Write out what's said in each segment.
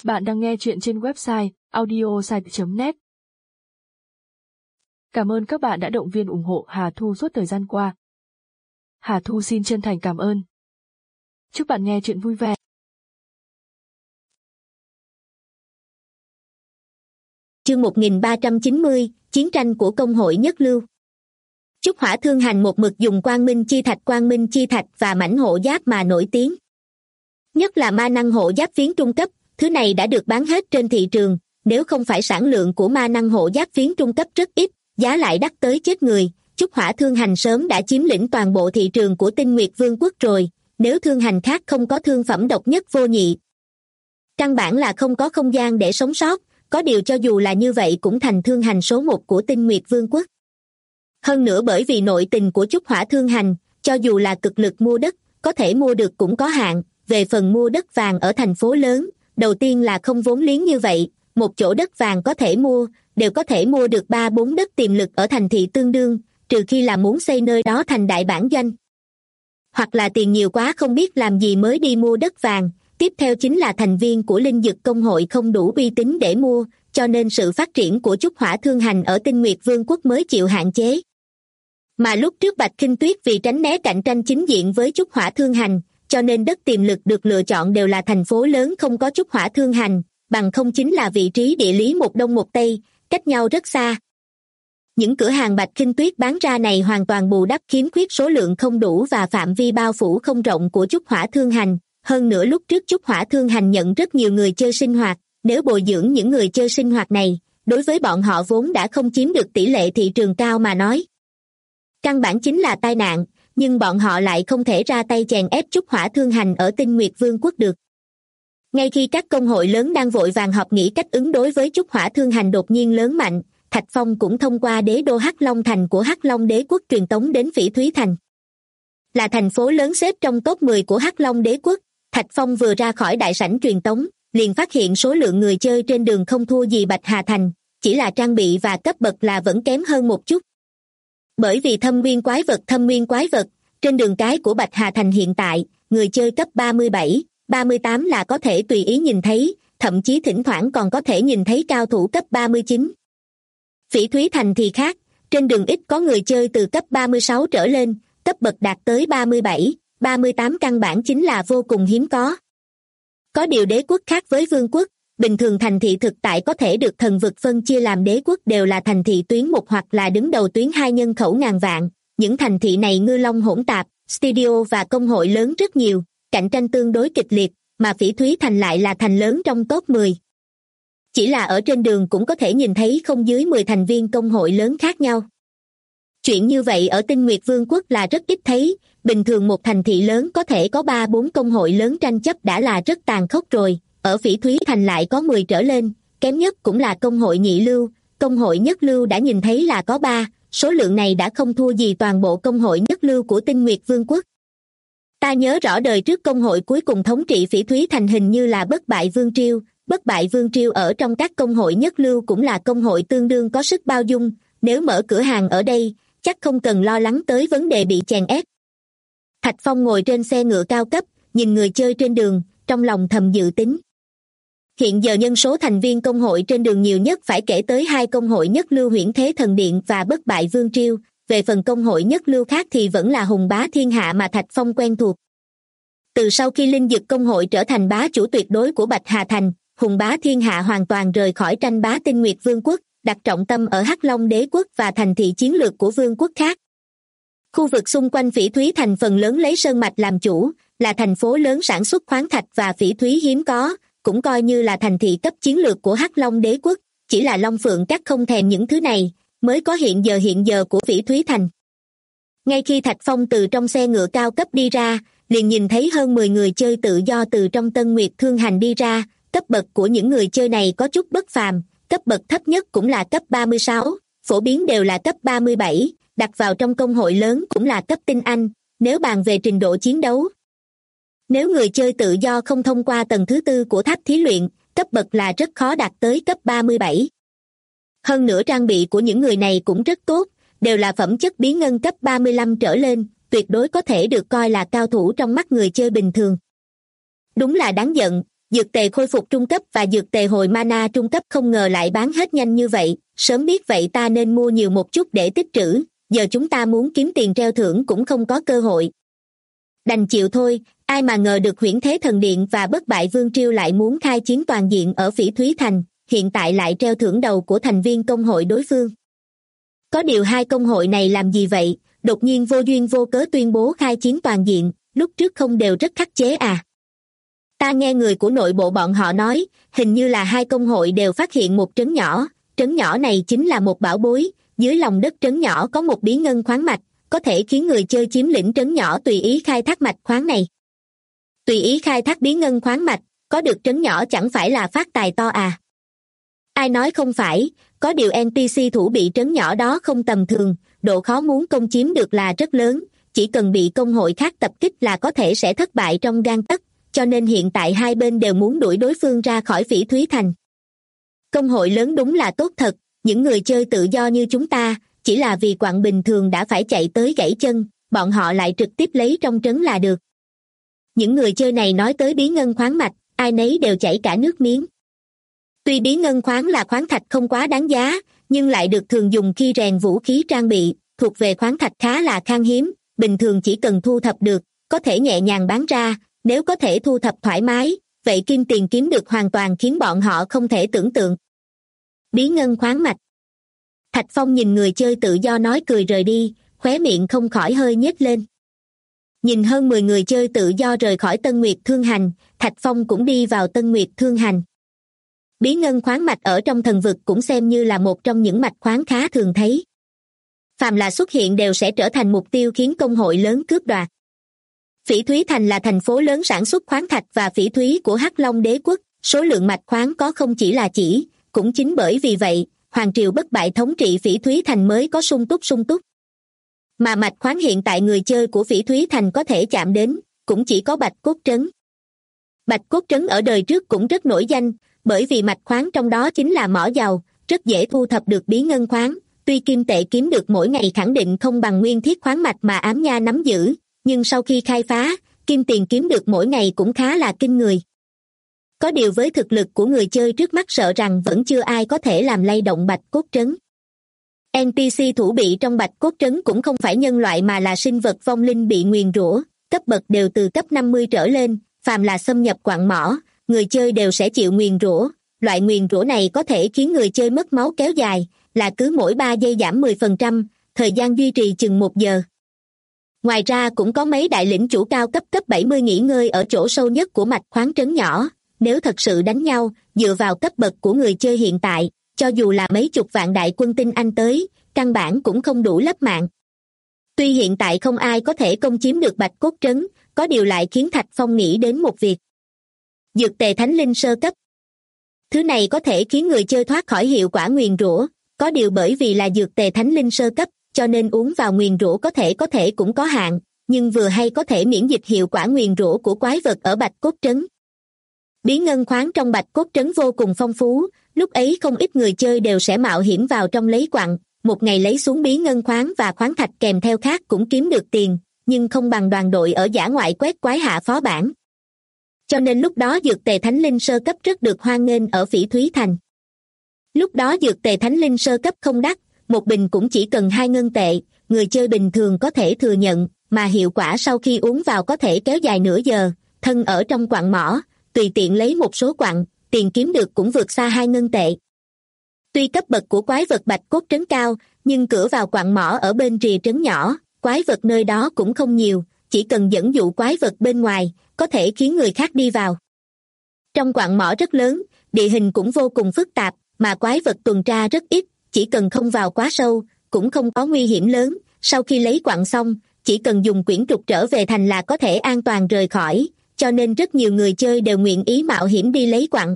Bạn đang nghe chuyện trên website audiosite.net. Cảm ơn các bạn đã động viên ủng hộ Hà Thu suốt thời gian qua. Hà Thu xin chân thành cảm ơn. Chúc bạn nghe chuyện vui vẻ. Chương 1390, Chiến tranh của công hội nhất lưu. Trúc Hỏa Thương Hành một mực dùng quang minh chi thạch và mảnh hộ giáp mà nổi tiếng. Nhất là ma năng hộ giáp phiến trung cấp, thứ này đã được bán hết trên thị trường, nếu không phải sản lượng của ma năng hộ giáp phiến trung cấp rất ít, giá lại đắt tới chết người, Trúc Hỏa Thương Hành sớm đã chiếm lĩnh toàn bộ thị trường của Tinh Nguyệt Vương quốc rồi, nếu thương hành khác không có thương phẩm độc nhất vô nhị. Căn bản là không có không gian để sống sót, có điều cho dù là như vậy cũng thành thương hành số 1 của Tinh Nguyệt Vương quốc. Hơn nữa bởi vì nội tình của Trúc Hỏa Thương Hành, cho dù là cực lực mua đất, có thể mua được cũng có hạn, về phần mua đất vàng ở thành phố lớn, đầu tiên là không vốn liếng như vậy, một chỗ đất vàng có thể mua, đều có thể mua được 3-4 đất tiềm lực ở thành thị tương đương, trừ khi là muốn xây nơi đó thành đại bản doanh. Hoặc là tiền nhiều quá không biết làm gì mới đi mua đất vàng, tiếp theo chính là thành viên của linh dực công hội không đủ uy tín để mua, cho nên sự phát triển của Trúc Hỏa Thương Hành ở Tinh Nguyệt Vương quốc mới chịu hạn chế. Mà lúc trước Bạch Khinh Tuyết vì tránh né cạnh tranh chính diện với Trúc Hỏa Thương Hành, cho nên đất tiềm lực được lựa chọn đều là thành phố lớn không có Trúc Hỏa Thương Hành, bằng không chính là vị trí địa lý một đông một tây, cách nhau rất xa. Những cửa hàng Bạch Khinh Tuyết bán ra này hoàn toàn bù đắp khiếm khuyết số lượng không đủ và phạm vi bao phủ không rộng của Trúc Hỏa Thương Hành. Hơn nữa lúc trước Trúc Hỏa Thương Hành nhận rất nhiều người chơi sinh hoạt, nếu bồi dưỡng những người chơi sinh hoạt này, đối với bọn họ vốn đã không chiếm được tỷ lệ thị trường cao mà nói. Căn bản chính là tai nạn, nhưng bọn họ lại không thể ra tay chèn ép Trúc Hỏa Thương Hành ở Tinh Nguyệt Vương quốc được. Ngay khi các công hội lớn đang vội vàng họp nghĩ cách ứng đối với Trúc Hỏa Thương Hành đột nhiên lớn mạnh, Thạch Phong cũng thông qua đế đô Hắc Long Thành của Hắc Long Đế quốc truyền tống đến Phỉ Thúy Thành. Là thành phố lớn xếp trong top 10 của Hắc Long Đế quốc, Thạch Phong vừa ra khỏi đại sảnh truyền tống, liền phát hiện số lượng người chơi trên đường không thua gì Bạch Hà Thành, chỉ là trang bị và cấp bậc là vẫn kém hơn một chút. Bởi vì thâm nguyên quái vật, trên đường cái của Bạch Hà Thành hiện tại, người chơi cấp 37, 38 là có thể tùy ý nhìn thấy, thậm chí thỉnh thoảng còn có thể nhìn thấy cao thủ cấp 39. Phỉ Thúy Thành thì khác, trên đường ít có người chơi từ cấp 36 trở lên, cấp bậc đạt tới 37, 38 căn bản chính là vô cùng hiếm có. Có điều đế quốc khác với vương quốc, bình thường thành thị thực tại có thể được thần vực phân chia làm đế quốc đều là thành thị tuyến 1 hoặc là đứng đầu tuyến 2 nhân khẩu ngàn vạn. Những thành thị này ngư long hỗn tạp, studio và công hội lớn rất nhiều, cạnh tranh tương đối kịch liệt, mà Phỉ Thúy Thành lại là thành lớn trong top 10. Chỉ là ở trên đường cũng có thể nhìn thấy không dưới 10 thành viên công hội lớn khác nhau. Chuyện như vậy ở Tinh Nguyệt Vương quốc là rất ít thấy, bình thường một thành thị lớn có thể có 3-4 công hội lớn tranh chấp đã là rất tàn khốc rồi, ở Phỉ Thúy Thành lại có 10 trở lên, kém nhất cũng là công hội nhị lưu, công hội nhất lưu đã nhìn thấy là có 3, số lượng này đã không thua gì toàn bộ công hội nhất lưu của Tinh Nguyệt Vương quốc. Ta nhớ rõ đời trước công hội cuối cùng thống trị Phỉ Thúy Thành hình như là Bất Bại Vương Triêu ở trong các công hội nhất lưu cũng là công hội tương đương có sức bao dung, nếu mở cửa hàng ở đây, chắc không cần lo lắng tới vấn đề bị chèn ép. Thạch Phong ngồi trên xe ngựa cao cấp, nhìn người chơi trên đường, trong lòng thầm dự tính. Hiện giờ nhân số thành viên công hội trên đường nhiều nhất phải kể tới 2 công hội nhất lưu Huyễn Thế Thần Điện và Bất Bại Vương Triêu, về phần công hội nhất lưu khác thì vẫn là Hùng Bá Thiên Hạ mà Thạch Phong quen thuộc. Từ sau khi linh dực công hội trở thành bá chủ tuyệt đối của Bạch Hà Thành, Hùng Bá Thiên Hạ hoàn toàn rời khỏi tranh bá Tinh Nguyệt Vương quốc, đặt trọng tâm ở Hắc Long Đế quốc và thành thị chiến lược của vương quốc khác. Khu vực xung quanh Phỉ Thúy Thành phần lớn lấy sơn mạch làm chủ, là thành phố lớn sản xuất khoáng thạch và phỉ thúy hiếm có, cũng coi như là thành thị cấp chiến lược của Hắc Long Đế quốc, chỉ là Long Phượng Các không thèm những thứ này, mới có hiện giờ của Phỉ Thúy Thành. Ngay khi Thạch Phong từ trong xe ngựa cao cấp đi ra, liền nhìn thấy hơn 10 người chơi tự do từ trong Tân Nguyệt Thương Hành đi ra, cấp bậc của những người chơi này có chút bất phàm, cấp bậc thấp nhất cũng là cấp 36, phổ biến đều là cấp 37, đặt vào trong công hội lớn cũng là cấp tinh anh, nếu bàn về trình độ chiến đấu. Nếu người chơi tự do không thông qua tầng thứ 4 của tháp thí luyện, cấp bậc là rất khó đạt tới cấp 37. Hơn nữa trang bị của những người này cũng rất tốt, đều là phẩm chất bí ngân cấp 35 trở lên, tuyệt đối có thể được coi là cao thủ trong mắt người chơi bình thường. Đúng là đáng giận, Dược tề khôi phục trung cấp và dược tề hồi mana trung cấp không ngờ lại bán hết nhanh như vậy, sớm biết vậy ta nên mua nhiều một chút để tích trữ, giờ chúng ta muốn kiếm tiền treo thưởng cũng không có cơ hội. Đành chịu thôi, ai mà ngờ được Huyễn Thế Thần Điện và Bất Bại Vương Triêu lại muốn khai chiến toàn diện ở Phỉ Thúy Thành, hiện tại lại treo thưởng đầu của thành viên công hội đối phương. Có điều hai công hội này làm gì vậy, đột nhiên vô duyên vô cớ tuyên bố khai chiến toàn diện, lúc trước không đều rất khắc chế à? Ta nghe người của nội bộ bọn họ nói, hình như là hai công hội đều phát hiện một trấn nhỏ này chính là một bảo bối, dưới lòng đất trấn nhỏ có một bí ngân khoáng mạch, có thể khiến người chơi chiếm lĩnh trấn nhỏ tùy ý khai thác mạch khoáng này. Tùy ý khai thác bí ngân khoáng mạch, có được trấn nhỏ chẳng phải là phát tài to à? Ai nói không phải, có điều NPC thủ bị trấn nhỏ đó không tầm thường, độ khó muốn công chiếm được là rất lớn, chỉ cần bị công hội khác tập kích là có thể sẽ thất bại trong gang tấc, cho nên hiện tại hai bên đều muốn đuổi đối phương ra khỏi Phỉ Thúy Thành. Công hội lớn đúng là tốt thật, những người chơi tự do như chúng ta, chỉ là vì quặng bình thường đã phải chạy tới gãy chân, bọn họ lại trực tiếp lấy trong trấn là được. Những người chơi này nói tới bí ngân khoáng mạch, ai nấy đều chảy cả nước miếng. Tuy bí ngân khoáng là khoáng thạch không quá đáng giá, nhưng lại được thường dùng khi rèn vũ khí trang bị, thuộc về khoáng thạch khá là khan hiếm, bình thường chỉ cần thu thập được, có thể nhẹ nhàng bán ra, nếu có thể thu thập thoải mái, vậy kim tiền kiếm được hoàn toàn khiến bọn họ không thể tưởng tượng. Bí ngân khoáng mạch. Thạch Phong nhìn người chơi tự do nói cười rời đi, khóe miệng không khỏi hơi nhếch lên. Nhìn hơn 10 người chơi tự do rời khỏi Tân Nguyệt Thương Hành, Thạch Phong cũng đi vào Tân Nguyệt Thương Hành. Bí ngân khoáng mạch ở trong thần vực cũng xem như là một trong những mạch khoáng khá thường thấy. Phàm là xuất hiện đều sẽ trở thành mục tiêu khiến công hội lớn cướp đoạt. Phỉ Thúy Thành là thành phố lớn sản xuất khoáng thạch và phỉ thúy của Hắc Long Đế quốc, số lượng mạch khoáng có không chỉ là chỉ, cũng chính bởi vì vậy, Hoàng Triều Bất Bại thống trị Phỉ Thúy Thành mới có sung túc. Mà mạch khoáng hiện tại người chơi của Phỉ Thúy Thành có thể chạm đến, cũng chỉ có Bạch Cốt Trấn. Bạch Cốt Trấn ở đời trước cũng rất nổi danh, bởi vì mạch khoáng trong đó chính là mỏ dầu, rất dễ thu thập được bí ngân khoáng, tuy kim tệ kiếm được mỗi ngày khẳng định không bằng nguyên thiết khoáng mạch mà Ám Nha nắm giữ, nhưng sau khi khai phá, kim tiền kiếm được mỗi ngày cũng khá là kinh người. Có điều với thực lực của người chơi trước mắt sợ rằng vẫn chưa ai có thể làm lay động Bạch Cốt Trấn. NPC thủ bị trong Bạch Cốt Trấn cũng không phải nhân loại mà là sinh vật vong linh bị nguyền rủa, cấp bậc đều từ cấp 50 trở lên, phàm là xâm nhập quặng mỏ, người chơi đều sẽ chịu nguyền rủa. Loại nguyền rủa này có thể khiến người chơi mất máu kéo dài, là cứ mỗi 3 giây giảm 10%, thời gian duy trì chừng 1 giờ. Ngoài ra cũng có mấy đại lĩnh chủ cao cấp 70 nghỉ ngơi ở chỗ sâu nhất của mạch khoáng trấn nhỏ, nếu thật sự đánh nhau, dựa vào cấp bậc của người chơi hiện tại, cho dù là mấy chục vạn đại quân tinh Anh tới, căn bản cũng không đủ lấp mạng. Tuy hiện tại không ai có thể công chiếm được Bạch Cốt Trấn, có điều lại khiến Thạch Phong nghĩ đến một việc. Dược tề thánh linh sơ cấp. Thứ này có thể khiến người chơi thoát khỏi hiệu quả nguyền rủa, có điều bởi vì là dược tề thánh linh sơ cấp, cho nên uống vào nguyền rủa có thể cũng có hạn, nhưng vừa hay có thể miễn dịch hiệu quả nguyền rủa của quái vật ở Bạch Cốt Trấn. Bí ngân khoáng trong Bạch Cốt Trấn vô cùng phong phú, lúc ấy không ít người chơi đều sẽ mạo hiểm vào trong lấy quặng, một ngày lấy xuống bí ngân khoáng và khoáng thạch kèm theo khác cũng kiếm được tiền, nhưng không bằng đoàn đội ở dã ngoại quét quái hạ phó bản. Cho nên lúc đó dược tề thánh linh sơ cấp rất được hoan nghênh ở Phỉ Thúy Thành. Lúc đó dược tề thánh linh sơ cấp không đắt, một bình cũng chỉ cần 2 ngân tệ, người chơi bình thường có thể thừa nhận, mà hiệu quả sau khi uống vào có thể kéo dài nửa giờ, thân ở trong quặng mỏ, tùy tiện lấy một số quặng, tiền kiếm được cũng vượt xa 2 ngân tệ. Tuy cấp bậc của quái vật Bạch Cốt Trấn cao, nhưng cửa vào quặng mỏ ở bên rìa trấn nhỏ, quái vật nơi đó cũng không nhiều, chỉ cần dẫn dụ quái vật bên ngoài, có thể khiến người khác đi vào. Trong quặng mỏ rất lớn, địa hình cũng vô cùng phức tạp, mà quái vật tuần tra rất ít, chỉ cần không vào quá sâu, cũng không có nguy hiểm lớn, sau khi lấy quặng xong, chỉ cần dùng quyển trục trở về thành là có thể an toàn rời khỏi, cho nên rất nhiều người chơi đều nguyện ý mạo hiểm đi lấy quặng.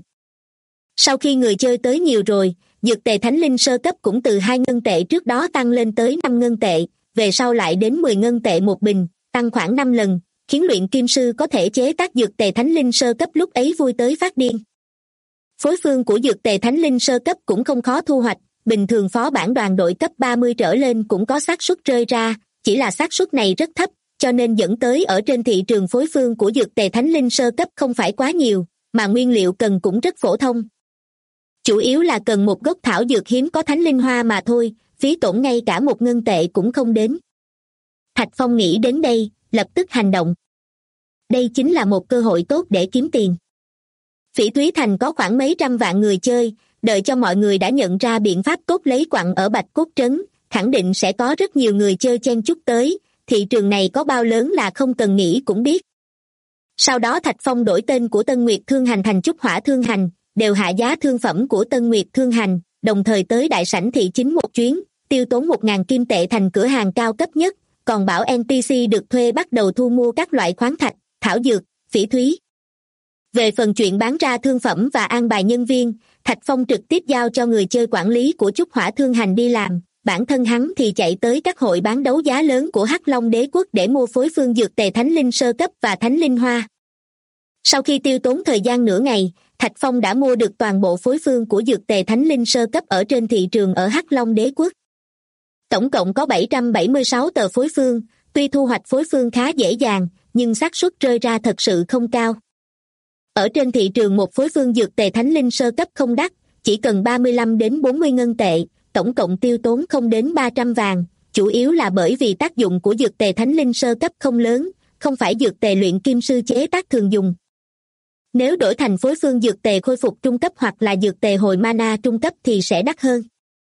Sau khi người chơi tới nhiều rồi, dược tề thánh linh sơ cấp cũng từ 2 ngân tệ trước đó tăng lên tới 5 ngân tệ, về sau lại đến 10 ngân tệ một bình, tăng khoảng 5 lần, khiến luyện kim sư có thể chế tác dược tề thánh linh sơ cấp lúc ấy vui tới phát điên. Phối phương của dược tề thánh linh sơ cấp cũng không khó thu hoạch, bình thường phó bản đoàn đội cấp 30 trở lên cũng có xác suất rơi ra, chỉ là xác suất này rất thấp, cho nên dẫn tới ở trên thị trường phối phương của dược tề thánh linh sơ cấp không phải quá nhiều, mà nguyên liệu cần cũng rất phổ thông. Chủ yếu là cần một gốc thảo dược hiếm có thánh linh hoa mà thôi, phí tổn ngay cả 1 ngân tệ cũng không đến. Thạch Phong nghĩ đến đây, lập tức hành động. Đây chính là một cơ hội tốt để kiếm tiền. Phỉ Thúy Thành có khoảng mấy trăm vạn người chơi, đợi cho mọi người đã nhận ra biện pháp cốt lấy quặng ở Bạch Cốt Trấn, khẳng định sẽ có rất nhiều người chơi chen chúc tới, thị trường này có bao lớn là không cần nghĩ cũng biết. Sau đó Thạch Phong đổi tên của Tân Nguyệt Thương Hành thành Trúc Hỏa Thương Hành, đều hạ giá thương phẩm của Tân Nguyệt Thương Hành, đồng thời tới đại sảnh thị chính một chuyến, tiêu tốn 1.000 kim tệ thành cửa hàng cao cấp nhất, còn bảo NPC được thuê bắt đầu thu mua các loại khoáng thạch, thảo dược, phỉ thúy. Về phần chuyện bán ra thương phẩm và an bài nhân viên, Thạch Phong trực tiếp giao cho người chơi quản lý của Trúc Hỏa Thương Hành đi làm, bản thân hắn thì chạy tới các hội bán đấu giá lớn của Hắc Long Đế quốc để mua phối phương dược tề Thánh Linh sơ cấp và Thánh Linh hoa. Sau khi tiêu tốn thời gian nửa ngày, Thạch Phong đã mua được toàn bộ phối phương của dược tề Thánh Linh sơ cấp ở trên thị trường ở Hắc Long Đế quốc. Tổng cộng có 776 tờ phối phương, tuy thu hoạch phối phương khá dễ dàng, nhưng xác suất rơi ra thật sự không cao. Ở trên thị trường một phối phương dược tề Thánh Linh sơ cấp không đắt, chỉ cần 35 đến 40 ngân tệ, tổng cộng tiêu tốn không đến 300 vàng, chủ yếu là bởi vì tác dụng của dược tề Thánh Linh sơ cấp không lớn, không phải dược tề luyện kim sư chế tác thường dùng. Nếu đổi thành phối phương dược tề khôi phục trung cấp hoặc là dược tề hồi mana trung cấp thì sẽ đắt hơn.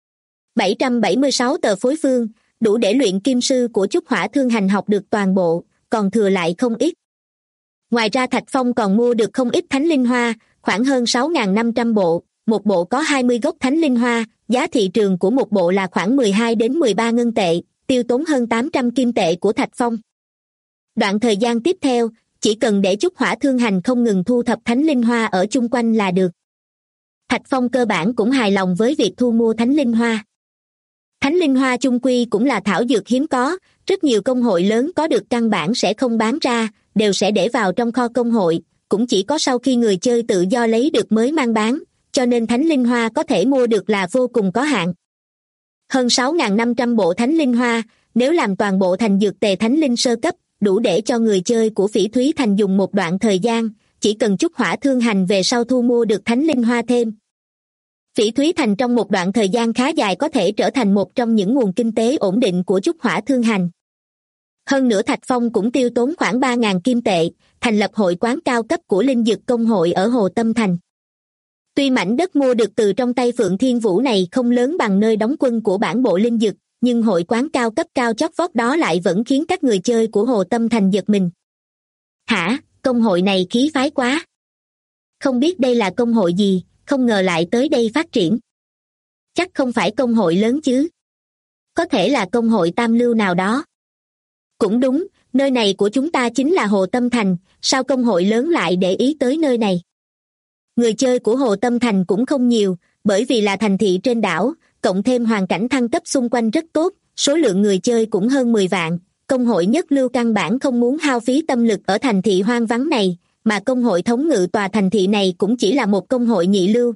776 tờ phối phương, đủ để luyện kim sư của Trúc Hỏa Thương Hành học được toàn bộ, còn thừa lại không ít. Ngoài ra Thạch Phong còn mua được không ít thánh linh hoa, khoảng hơn 6.500 bộ, một bộ có 20 gốc thánh linh hoa, giá thị trường của một bộ là khoảng 12 đến 13 ngân tệ, tiêu tốn hơn 800 kim tệ của Thạch Phong. Đoạn thời gian tiếp theo, chỉ cần để Trúc Hỏa Thương Hành không ngừng thu thập thánh linh hoa ở chung quanh là được. Thạch Phong cơ bản cũng hài lòng với việc thu mua thánh linh hoa. Thánh linh hoa chung quy cũng là thảo dược hiếm có, rất nhiều công hội lớn có được căn bản sẽ không bán ra, đều sẽ để vào trong kho công hội, cũng chỉ có sau khi người chơi tự do lấy được mới mang bán, cho nên thánh linh hoa có thể mua được là vô cùng có hạn. Hơn 6.500 bộ thánh linh hoa, nếu làm toàn bộ thành dược tề thánh linh sơ cấp, đủ để cho người chơi của Phỉ Thúy Thành dùng một đoạn thời gian, chỉ cần Trúc Hỏa Thương Hành về sau thu mua được thánh linh hoa thêm. Phỉ Thúy Thành trong một đoạn thời gian khá dài có thể trở thành một trong những nguồn kinh tế ổn định của Trúc Hỏa Thương Hành. Hơn nữa Thạch Phong cũng tiêu tốn khoảng 3.000 kim tệ, thành lập hội quán cao cấp của Linh Dực Công hội ở Hồ Tâm Thành. Tuy mảnh đất mua được từ trong tay Phượng Thiên Vũ này không lớn bằng nơi đóng quân của bản bộ Linh Dực, nhưng hội quán cao cấp cao chót vót đó lại vẫn khiến các người chơi của Hồ Tâm Thành giật mình. Hả, công hội này khí phái quá. Không biết đây là công hội gì, không ngờ lại tới đây phát triển. Chắc không phải công hội lớn chứ. Có thể là công hội tam lưu nào đó. Cũng đúng, nơi này của chúng ta chính là Hồ Tâm Thành, sao công hội lớn lại để ý tới nơi này? Người chơi của Hồ Tâm Thành cũng không nhiều, bởi vì là thành thị trên đảo, cộng thêm hoàn cảnh thăng cấp xung quanh rất tốt, số lượng người chơi cũng hơn 10 vạn. Công hội nhất lưu căn bản không muốn hao phí tâm lực ở thành thị hoang vắng này, mà công hội thống ngự tòa thành thị này cũng chỉ là một công hội nhị lưu.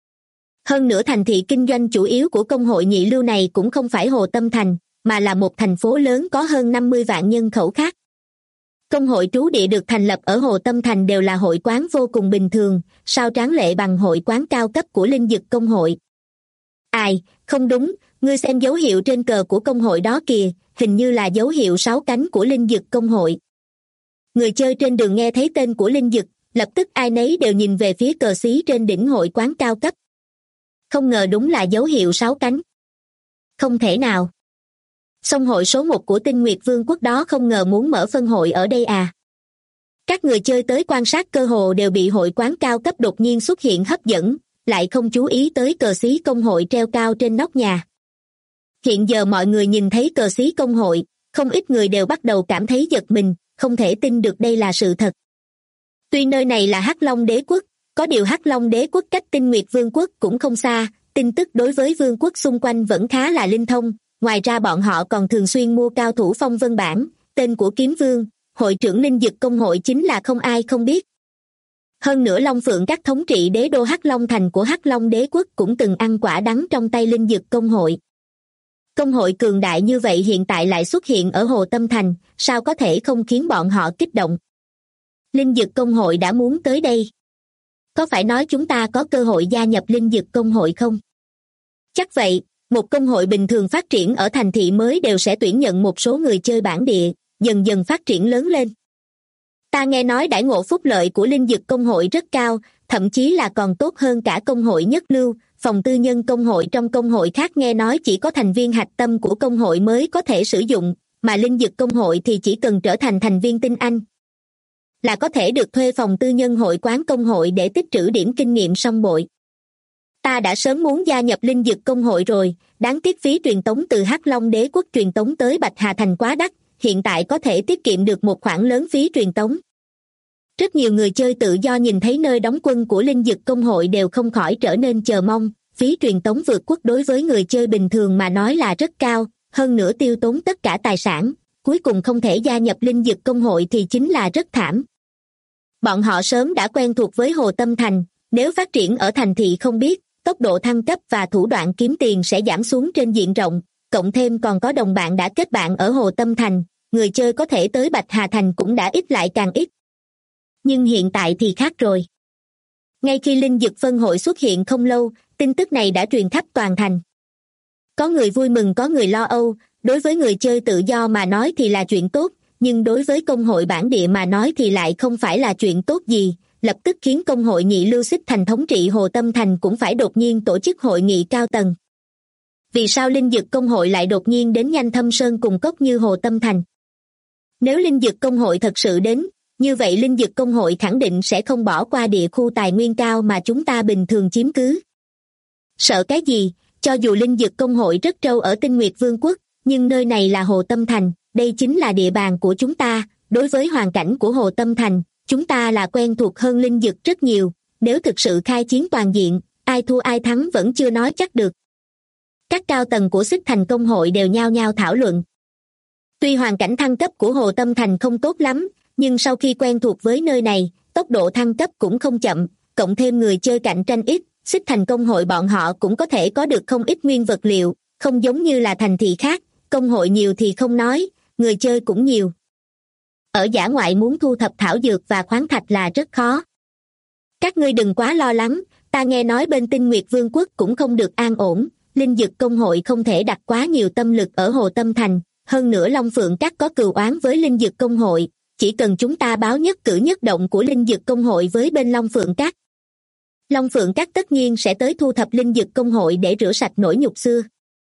Hơn nữa thành thị kinh doanh chủ yếu của công hội nhị lưu này cũng không phải Hồ Tâm Thành, mà là một thành phố lớn có hơn 50 vạn nhân khẩu khác. Công hội trú địa được thành lập ở Hồ Tâm Thành đều là hội quán vô cùng bình thường, sao tráng lệ bằng hội quán cao cấp của Linh Dực Công hội. Ai, không đúng, ngươi xem dấu hiệu trên cờ của công hội đó kìa, hình như là dấu hiệu 6 cánh của Linh Dực Công hội. Người chơi trên đường nghe thấy tên của Linh Dực, lập tức ai nấy đều nhìn về phía cờ xí trên đỉnh hội quán cao cấp. Không ngờ đúng là dấu hiệu 6 cánh. Không thể nào. Song hội số 1 của Tinh Nguyệt Vương quốc đó không ngờ muốn mở phân hội ở đây à. Các người chơi tới quan sát cơ hồ đều bị hội quán cao cấp đột nhiên xuất hiện hấp dẫn, lại không chú ý tới cờ xí công hội treo cao trên nóc nhà. Hiện giờ mọi người nhìn thấy cờ xí công hội, không ít người đều bắt đầu cảm thấy giật mình, không thể tin được đây là sự thật. Tuy nơi này là Hắc Long Đế quốc, có điều Hắc Long Đế quốc cách Tinh Nguyệt Vương quốc cũng không xa, tin tức đối với vương quốc xung quanh vẫn khá là linh thông. Ngoài ra bọn họ còn thường xuyên mua cao thủ phong vân bản, tên của Kiếm Vương, hội trưởng Linh Dực Công hội chính là không ai không biết. Hơn nữa Long Phượng các thống trị đế đô Hắc Long Thành của Hắc Long Đế quốc cũng từng ăn quả đắng trong tay Linh Dực Công hội. Công hội cường đại như vậy hiện tại lại xuất hiện ở Hồ Tâm Thành, sao có thể không khiến bọn họ kích động. Linh Dực Công hội đã muốn tới đây. Có phải nói chúng ta có cơ hội gia nhập linh dực công hội không? Chắc vậy, một công hội bình thường phát triển ở thành thị mới đều sẽ tuyển nhận một số người chơi bản địa, dần dần phát triển lớn lên. Ta nghe nói đãi ngộ phúc lợi của linh dực công hội rất cao, thậm chí là còn tốt hơn cả công hội nhất lưu. Phòng tư nhân công hội trong công hội khác nghe nói chỉ có thành viên hạch tâm của công hội mới có thể sử dụng, mà linh dực công hội thì chỉ cần trở thành thành viên tinh anh là có thể được thuê phòng tư nhân hội quán công hội để tích trữ điểm kinh nghiệm song bội. Ta đã sớm muốn gia nhập linh dực công hội rồi, đáng tiếc phí truyền tống từ Hắc Long Đế quốc truyền tống tới Bạch Hà Thành quá đắt, hiện tại có thể tiết kiệm được một khoản lớn phí truyền tống. Rất nhiều người chơi tự do nhìn thấy nơi đóng quân của linh dực công hội đều không khỏi trở nên chờ mong. Phí truyền tống vượt quốc đối với người chơi bình thường mà nói là rất cao, hơn nữa tiêu tốn tất cả tài sản, cuối cùng không thể gia nhập linh dực công hội thì chính là rất thảm. Bọn họ sớm đã quen thuộc với Hồ Tâm Thành, nếu phát triển ở thành thị không biết, tốc độ thăng cấp và thủ đoạn kiếm tiền sẽ giảm xuống trên diện rộng, cộng thêm còn có đồng bạn đã kết bạn ở Hồ Tâm Thành, người chơi có thể tới Bạch Hà Thành cũng đã ít lại càng ít. Nhưng hiện tại thì khác rồi. Ngay khi linh dực phân hội xuất hiện không lâu, tin tức này đã truyền khắp toàn thành. Có người vui mừng có người lo âu, đối với người chơi tự do mà nói thì là chuyện tốt, nhưng đối với công hội bản địa mà nói thì lại không phải là chuyện tốt gì, lập tức khiến công hội nhị lưu xích thành thống trị Hồ Tâm Thành cũng phải đột nhiên tổ chức hội nghị cao tầng. Vì sao linh dực công hội lại đột nhiên đến Nhanh Thâm Sơn cùng cốc như Hồ Tâm Thành? Nếu linh dực công hội thật sự đến, như vậy linh dực công hội khẳng định sẽ không bỏ qua địa khu tài nguyên cao mà chúng ta bình thường chiếm cứ. Sợ cái gì, cho dù linh dực công hội rất trâu ở Tinh Nguyệt Vương quốc, nhưng nơi này là Hồ Tâm Thành, đây chính là địa bàn của chúng ta, đối với hoàn cảnh của Hồ Tâm Thành, chúng ta là quen thuộc hơn linh dực rất nhiều, nếu thực sự khai chiến toàn diện, ai thua ai thắng vẫn chưa nói chắc được. Các cao tầng của xích thành công hội đều nhao nhao thảo luận. Tuy hoàn cảnh thăng cấp của Hồ Tâm Thành không tốt lắm, nhưng sau khi quen thuộc với nơi này, tốc độ thăng cấp cũng không chậm, cộng thêm người chơi cạnh tranh ít, xích thành công hội bọn họ cũng có thể có được không ít nguyên vật liệu, không giống như là thành thị khác, công hội nhiều thì không nói, người chơi cũng nhiều. Ở dã ngoại muốn thu thập thảo dược và khoáng thạch là rất khó. Các ngươi đừng quá lo lắng, ta nghe nói bên Tinh Nguyệt Vương quốc cũng không được an ổn, linh dực công hội không thể đặt quá nhiều tâm lực ở Hồ Tâm Thành, hơn nữa Long Phượng Các có cừu oán với linh dực công hội, chỉ cần chúng ta báo nhất cử nhất động của linh dực công hội với bên Long Phượng Các. Long Phượng Các tất nhiên sẽ tới thu thập linh dực công hội để rửa sạch nỗi nhục xưa.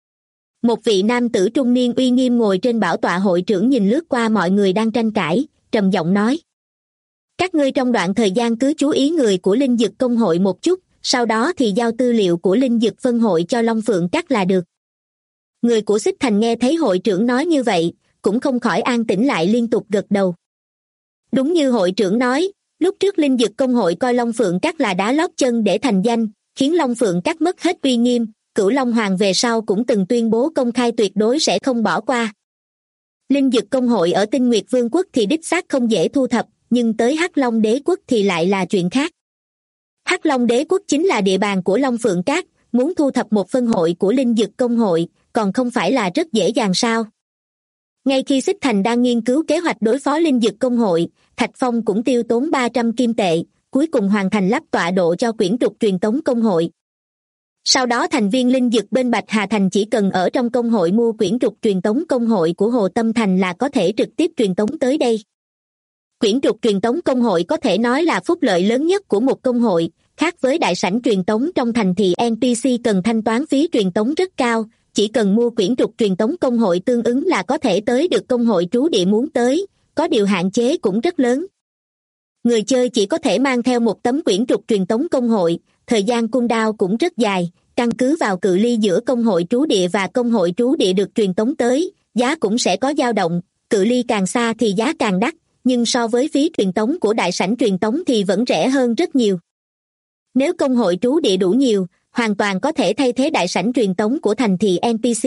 Một vị nam tử trung niên uy nghiêm ngồi trên bảo tọa hội trưởng nhìn lướt qua mọi người đang tranh cãi, trầm giọng nói. Các ngươi trong đoạn thời gian cứ chú ý người của linh dực công hội một chút, sau đó thì giao tư liệu của linh dực phân hội cho Long Phượng Các là được. Người của xích thành nghe thấy hội trưởng nói như vậy, cũng không khỏi an tĩnh lại liên tục gật đầu. Đúng như hội trưởng nói, lúc trước linh dực công hội coi Long Phượng Các là đá lót chân để thành danh, khiến Long Phượng Các mất hết uy nghiêm, Cửu Long Hoàng về sau cũng từng tuyên bố công khai tuyệt đối sẽ không bỏ qua. Linh dực công hội ở Tinh Nguyệt Vương quốc thì đích xác không dễ thu thập, nhưng tới Hắc Long Đế quốc thì lại là chuyện khác. Hắc Long Đế quốc chính là địa bàn của Long Phượng Các, muốn thu thập một phân hội của linh dực công hội, còn không phải là rất dễ dàng sao? Ngay khi xích thành đang nghiên cứu kế hoạch đối phó linh dực công hội, Thạch Phong cũng tiêu tốn 300 kim tệ, cuối cùng hoàn thành lắp tọa độ cho quyển trục truyền tống công hội. Sau đó thành viên linh dực bên Bạch Hà Thành chỉ cần ở trong công hội mua quyển trục truyền tống công hội của Hồ Tâm Thành là có thể trực tiếp truyền tống tới đây. Quyển trục truyền tống công hội có thể nói là phúc lợi lớn nhất của một công hội, khác với đại sảnh truyền tống trong thành thì NPC cần thanh toán phí truyền tống rất cao, chỉ cần mua quyển trục truyền tống công hội tương ứng là có thể tới được công hội trú địa muốn tới, có điều hạn chế cũng rất lớn. Người chơi chỉ có thể mang theo một tấm quyển trục truyền tống công hội, thời gian cooldown cũng rất dài, căn cứ vào cự ly giữa công hội trú địa và công hội trú địa được truyền tống tới, giá cũng sẽ có dao động, cự ly càng xa thì giá càng đắt, nhưng so với phí truyền tống của đại sảnh truyền tống thì vẫn rẻ hơn rất nhiều. Nếu công hội trú địa đủ nhiều, hoàn toàn có thể thay thế đại sảnh truyền tống của thành thị NPC.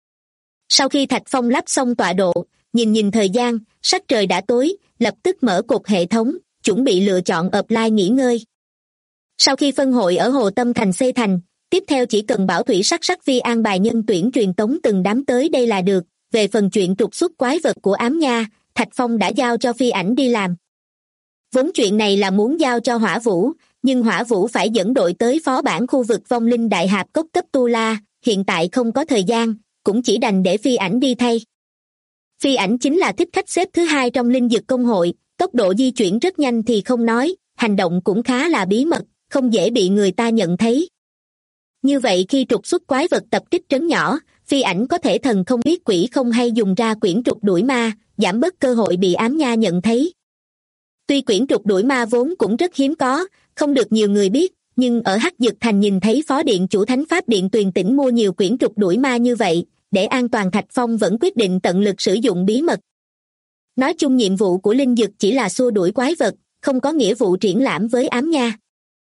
Sau khi Thạch Phong lắp xong tọa độ, nhìn thời gian, sắc trời đã tối, lập tức mở cột hệ thống, chuẩn bị lựa chọn offline nghỉ ngơi. Sau khi phân hội ở Hồ Tâm Thành xây thành, tiếp theo chỉ cần Bảo Thủy Sắc Vi an bài nhân tuyển truyền tống từng đám tới đây là được, về phần chuyện trục xuất quái vật của ám nha, Thạch Phong đã giao cho Phi Ảnh đi làm. Vốn chuyện này là muốn giao cho Hỏa Vũ, nhưng Hỏa Vũ phải dẫn đội tới phó bản khu vực vong linh đại hạp cốc cấp Tu La, hiện tại không có thời gian, cũng chỉ đành để Phi Ảnh đi thay. Phi Ảnh chính là thích khách xếp thứ 2 trong linh dực công hội, tốc độ di chuyển rất nhanh thì không nói, hành động cũng khá là bí mật, không dễ bị người ta nhận thấy. Như vậy khi trục xuất quái vật tập kích trấn nhỏ, Phi Ảnh có thể thần không biết quỷ không hay dùng ra quyển trục đuổi ma, giảm bớt cơ hội bị ám nha nhận thấy. Tuy quyển trục đuổi ma vốn cũng rất hiếm có, không được nhiều người biết, nhưng ở Hắc Dực Thành nhìn thấy phó điện chủ Thánh Pháp Điện Tuyền Tĩnh mua nhiều quyển trục đuổi ma như vậy, để an toàn Thạch Phong vẫn quyết định tận lực sử dụng bí mật. Nói chung nhiệm vụ của linh dực chỉ là xua đuổi quái vật, không có nghĩa vụ triển lãm với ám nha.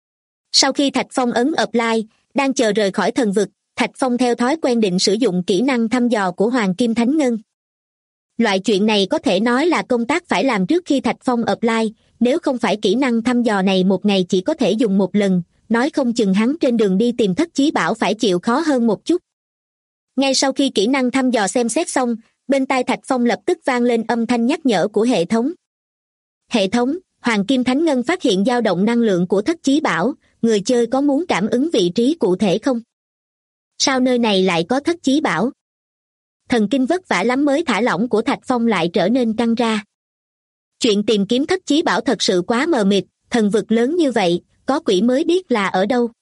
Sau khi Thạch Phong ấn apply, đang chờ rời khỏi thần vực, Thạch Phong theo thói quen định sử dụng kỹ năng thăm dò của Hoàng Kim Thánh Ngân. Loại chuyện này có thể nói là công tác phải làm trước khi Thạch Phong apply, nếu không phải kỹ năng thăm dò này một ngày chỉ có thể dùng một lần, nói không chừng hắn trên đường đi tìm Thất Chí Bảo phải chịu khó hơn một chút. Ngay sau khi kỹ năng thăm dò xem xét xong, bên tai Thạch Phong lập tức vang lên âm thanh nhắc nhở của hệ thống. Hệ thống, Hoàng Kim Thánh Ngân phát hiện dao động năng lượng của Thất Chí Bảo, người chơi có muốn cảm ứng vị trí cụ thể không? Sao nơi này lại có Thất Chí Bảo? Thần kinh vất vả lắm mới thả lỏng của Thạch Phong lại trở nên căng ra. Chuyện tìm kiếm Thất Chí Bảo thật sự quá mờ mịt, thần vực lớn như vậy, có quỷ mới biết là ở đâu.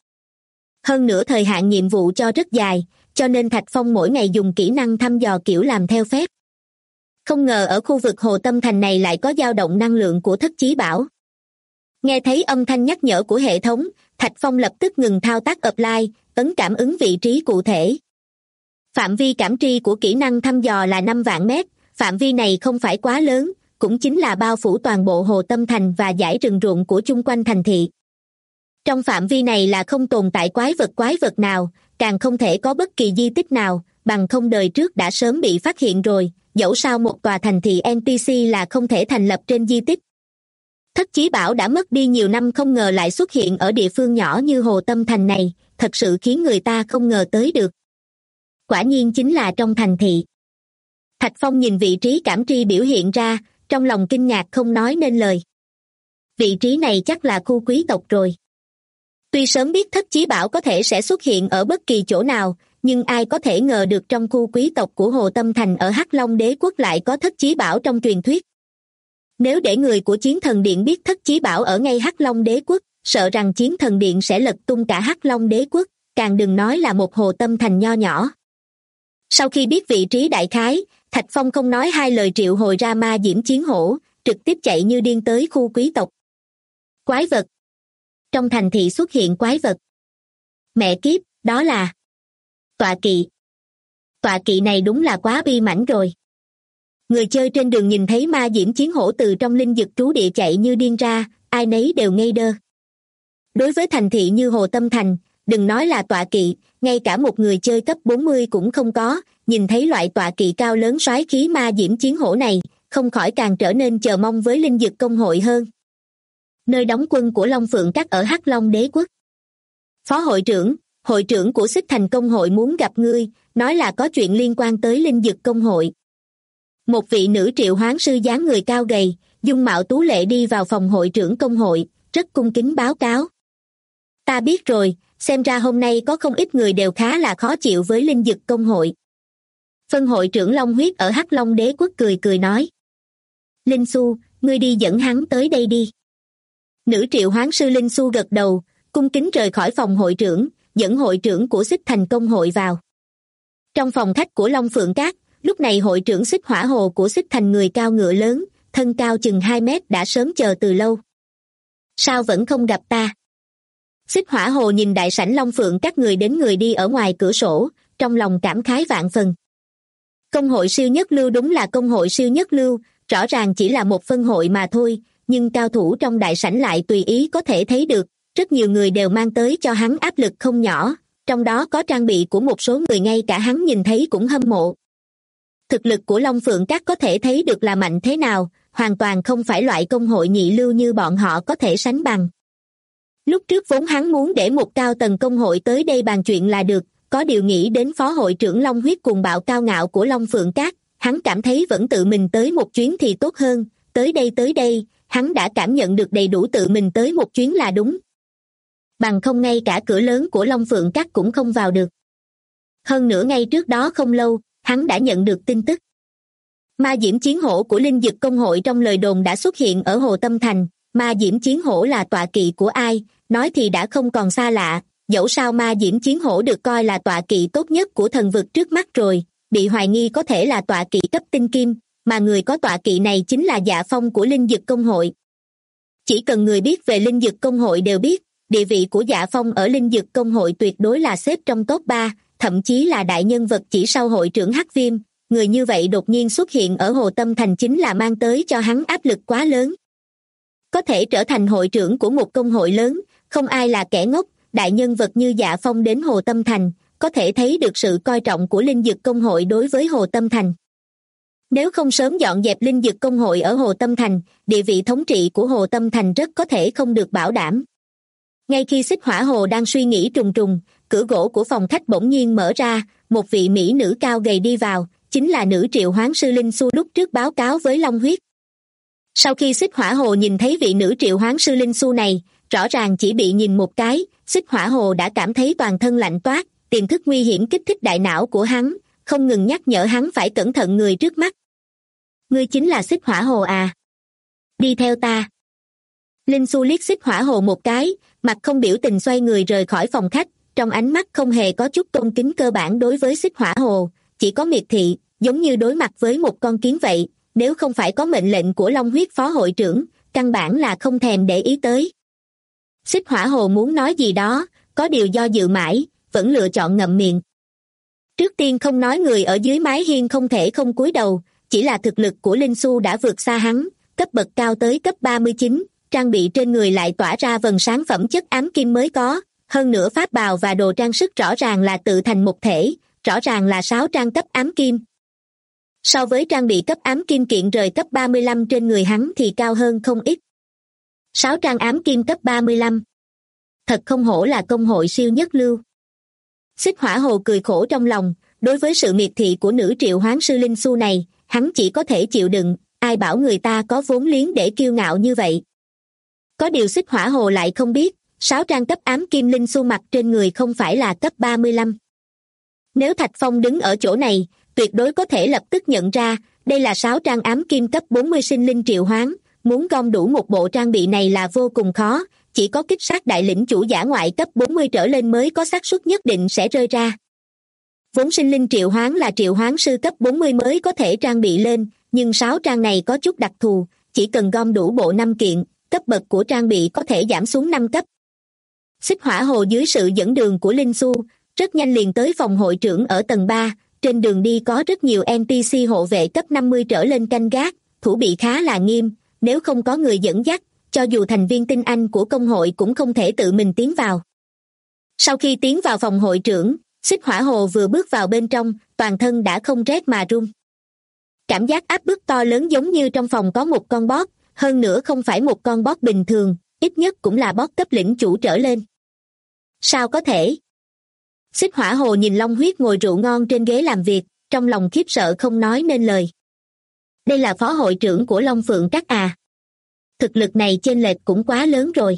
Hơn nữa thời hạn nhiệm vụ cho rất dài, cho nên Thạch Phong mỗi ngày dùng kỹ năng thăm dò kiểu làm theo phép. Không ngờ ở khu vực Hồ Tâm Thành này lại có dao động năng lượng của Thất Chí Bảo. Nghe thấy âm thanh nhắc nhở của hệ thống, Thạch Phong lập tức ngừng thao tác apply, ấn cảm ứng vị trí cụ thể. Phạm vi cảm tri của kỹ năng thăm dò là 5 vạn mét, phạm vi này không phải quá lớn, cũng chính là bao phủ toàn bộ Hồ Tâm Thành và dãy rừng ruộng của chung quanh thành thị. Trong phạm vi này là không tồn tại quái vật nào, càng không thể có bất kỳ di tích nào, bằng không đời trước đã sớm bị phát hiện rồi, dẫu sao một tòa thành thị NPC là không thể thành lập trên di tích. Thất Chí Bảo đã mất đi nhiều năm không ngờ lại xuất hiện ở địa phương nhỏ như Hồ Tâm Thành này, thật sự khiến người ta không ngờ tới được. Quả nhiên chính là trong thành thị. Thạch Phong nhìn vị trí cảm tri biểu hiện ra, trong lòng kinh ngạc không nói nên lời. Vị trí này chắc là khu quý tộc rồi. Tuy sớm biết Thất Chí Bảo có thể sẽ xuất hiện ở bất kỳ chỗ nào, nhưng ai có thể ngờ được trong khu quý tộc của Hồ Tâm Thành ở Hắc Long Đế Quốc lại có Thất Chí Bảo trong truyền thuyết. Nếu để người của Chiến Thần Điện biết Thất Chí Bảo ở ngay Hắc Long Đế Quốc, sợ rằng Chiến Thần Điện sẽ lật tung cả Hắc Long Đế Quốc, càng đừng nói là một Hồ Tâm Thành nho nhỏ. Sau khi biết vị trí đại khái, Thạch Phong không nói hai lời triệu hồi ra ma diễm chiến hổ, trực tiếp chạy như điên tới khu quý tộc. Quái vật. Trong thành thị xuất hiện quái vật. Mẹ kiếp, đó là tọa kỵ. Tọa kỵ này đúng là quá bi mãnh rồi. Người chơi trên đường nhìn thấy ma diễm chiến hổ từ trong linh dực trú địa chạy như điên ra, ai nấy đều ngây đơ. Đối với thành thị như Hồ Tâm Thành, đừng nói là tọa kỵ, ngay cả một người chơi cấp 40 cũng không có, nhìn thấy loại tọa kỵ cao lớn soái khí ma diễm chiến hổ này, không khỏi càng trở nên chờ mong với linh dực công hội hơn. Nơi đóng quân của Long Phượng Các ở Hắc Long Đế Quốc. Phó hội trưởng của Xích Thành công hội muốn gặp ngươi, nói là có chuyện liên quan tới linh dực công hội. Một vị nữ triệu hoán sư dáng người cao gầy, dung mạo tú lệ đi vào phòng hội trưởng công hội, rất cung kính báo cáo. Ta biết rồi, xem ra hôm nay có không ít người đều khá là khó chịu với linh dực công hội. Phân hội trưởng Long Huyết ở Hắc Long Đế Quốc cười nói. Linh Xu, ngươi đi dẫn hắn tới đây đi. Nữ triệu hoán sư Linh Xu gật đầu, cung kính rời khỏi phòng hội trưởng, dẫn hội trưởng của Xích Thành công hội vào. Trong phòng khách của Long Phượng Các, lúc này hội trưởng Xích Hỏa Hồ của Xích Thành người cao ngựa lớn, thân cao chừng 2 mét đã sớm chờ từ lâu. Sao vẫn không gặp ta? Xích Hỏa Hồ nhìn đại sảnh Long Phượng Các người đến người đi ở ngoài cửa sổ, trong lòng cảm khái vạn phần. Công hội siêu nhất lưu đúng là công hội siêu nhất lưu, rõ ràng chỉ là một phân hội mà thôi, nhưng cao thủ trong đại sảnh lại tùy ý có thể thấy được, rất nhiều người đều mang tới cho hắn áp lực không nhỏ, trong đó có trang bị của một số người ngay cả hắn nhìn thấy cũng hâm mộ. Thực lực của Long Phượng Các có thể thấy được là mạnh thế nào, hoàn toàn không phải loại công hội nhị lưu như bọn họ có thể sánh bằng. Lúc trước vốn hắn muốn để một cao tầng công hội tới đây bàn chuyện là được, có điều nghĩ đến phó hội trưởng Long Huyết cuồng bạo cao ngạo của Long Phượng Các, hắn cảm thấy vẫn tự mình tới một chuyến thì tốt hơn, tới đây, hắn đã cảm nhận được đầy đủ tự mình tới một chuyến là đúng. bằng không ngay cả cửa lớn của Long Phượng Các cũng không vào được. Hơn nữa ngay trước đó không lâu, hắn đã nhận được tin tức. Ma Diễm Chiến Hổ của Linh Dực Công hội trong lời đồn đã xuất hiện ở Hồ Tâm Thành. Ma Diễm Chiến Hổ là tọa kỵ của ai, nói thì đã không còn xa lạ, dẫu sao Ma Diễm Chiến Hổ được coi là tọa kỵ tốt nhất của thần vực trước mắt rồi, bị hoài nghi có thể là tọa kỵ cấp tinh kim, mà người có tọa kỵ này chính là Dạ Phong của Linh Dực Công hội. Chỉ cần người biết về Linh Dực Công hội đều biết, địa vị của Dạ Phong ở Linh Dực Công hội tuyệt đối là xếp trong top 3, thậm chí là đại nhân vật chỉ sau hội trưởng Hắc Viêm. Người như vậy đột nhiên xuất hiện ở Hồ Tâm Thành chính là mang tới cho hắn áp lực quá lớn. Có thể trở thành hội trưởng của một công hội lớn, không ai là kẻ ngốc, đại nhân vật như Dạ Phong đến Hồ Tâm Thành, có thể thấy được sự coi trọng của Linh Dực Công hội đối với Hồ Tâm Thành. Nếu không sớm dọn dẹp Linh Dực Công hội ở Hồ Tâm Thành, địa vị thống trị của Hồ Tâm Thành rất có thể không được bảo đảm. Ngay khi Xích Hỏa Hồ đang suy nghĩ trùng trùng, cửa gỗ của phòng khách bỗng nhiên mở ra, một vị mỹ nữ cao gầy đi vào, chính là nữ triệu hoán sư Linh Xu lúc trước báo cáo với Long Huyết. Sau khi Xích Hỏa Hồ nhìn thấy vị nữ triệu hoán sư Linh Xu này, rõ ràng chỉ bị nhìn một cái, Xích Hỏa Hồ đã cảm thấy toàn thân lạnh toát, tiềm thức nguy hiểm kích thích đại não của hắn, không ngừng nhắc nhở hắn phải cẩn thận người trước mắt. Ngươi chính là Xích Hỏa Hồ à? Đi theo ta. Linh Xu liếc Xích Hỏa Hồ một cái, mặt không biểu tình xoay người rời khỏi phòng khách, trong ánh mắt không hề có chút tôn kính cơ bản đối với Xích Hỏa Hồ, chỉ có miệt thị, giống như đối mặt với một con kiến vậy, nếu không phải có mệnh lệnh của Long Huyết phó hội trưởng, căn bản là không thèm để ý tới. Xích Hỏa Hồ muốn nói gì đó, có điều do dự mãi, vẫn lựa chọn ngậm miệng. Trước tiên không nói người ở dưới mái hiên không thể không cúi đầu, chỉ là thực lực của Linh Xu đã vượt xa hắn, cấp bậc cao tới cấp 39, trang bị trên người lại tỏa ra vầng sáng phẩm chất ám kim mới có, hơn nữa pháp bào và đồ trang sức rõ ràng là tự thành một thể, rõ ràng là 6 trang cấp ám kim. So với trang bị cấp ám kim kiện rời cấp 35 trên người hắn thì cao hơn không ít. 6 trang ám kim cấp 35. Thật không hổ là công hội siêu nhất lưu. Xích Hỏa Hồ cười khổ trong lòng, đối với sự miệt thị của nữ triệu hoán sư Linh Xu này, hắn chỉ có thể chịu đựng, ai bảo người ta có vốn liếng để kiêu ngạo như vậy. Có điều Xích Hỏa Hồ lại không biết, 6 trang cấp ám kim Linh Xu mặc trên người không phải là cấp 35. Nếu Thạch Phong đứng ở chỗ này, tuyệt đối có thể lập tức nhận ra, đây là 6 trang ám kim cấp 40 sinh linh triệu hoán, muốn gom đủ một bộ trang bị này là vô cùng khó, chỉ có kích sát đại lĩnh chủ giả ngoại cấp 40 trở lên mới có xác suất nhất định sẽ rơi ra. Vốn sinh linh triệu hoán là triệu hoán sư cấp 40 mới có thể trang bị lên, nhưng 6 trang này có chút đặc thù, chỉ cần gom đủ bộ 5 kiện, cấp bậc của trang bị có thể giảm xuống 5 cấp. Xích Hỏa Hồ dưới sự dẫn đường của Linh Xu, rất nhanh liền tới phòng hội trưởng ở tầng 3, trên đường đi có rất nhiều NPC hộ vệ cấp 50 trở lên canh gác, thủ bị khá là nghiêm, nếu không có người dẫn dắt, cho dù thành viên tinh anh của công hội cũng không thể tự mình tiến vào. Sau khi tiến vào phòng hội trưởng, Xích Hỏa Hồ vừa bước vào bên trong, toàn thân đã không rét mà run. Cảm giác áp bức to lớn giống như trong phòng có một con boss, hơn nữa không phải một con boss bình thường, ít nhất cũng là boss cấp lĩnh chủ trở lên. Sao có thể? Xích Hỏa Hồ nhìn Long Huyết ngồi rượu ngon trên ghế làm việc, trong lòng khiếp sợ không nói nên lời. Đây là phó hội trưởng của Long Phượng Các à? Thực lực này chênh lệch cũng quá lớn rồi.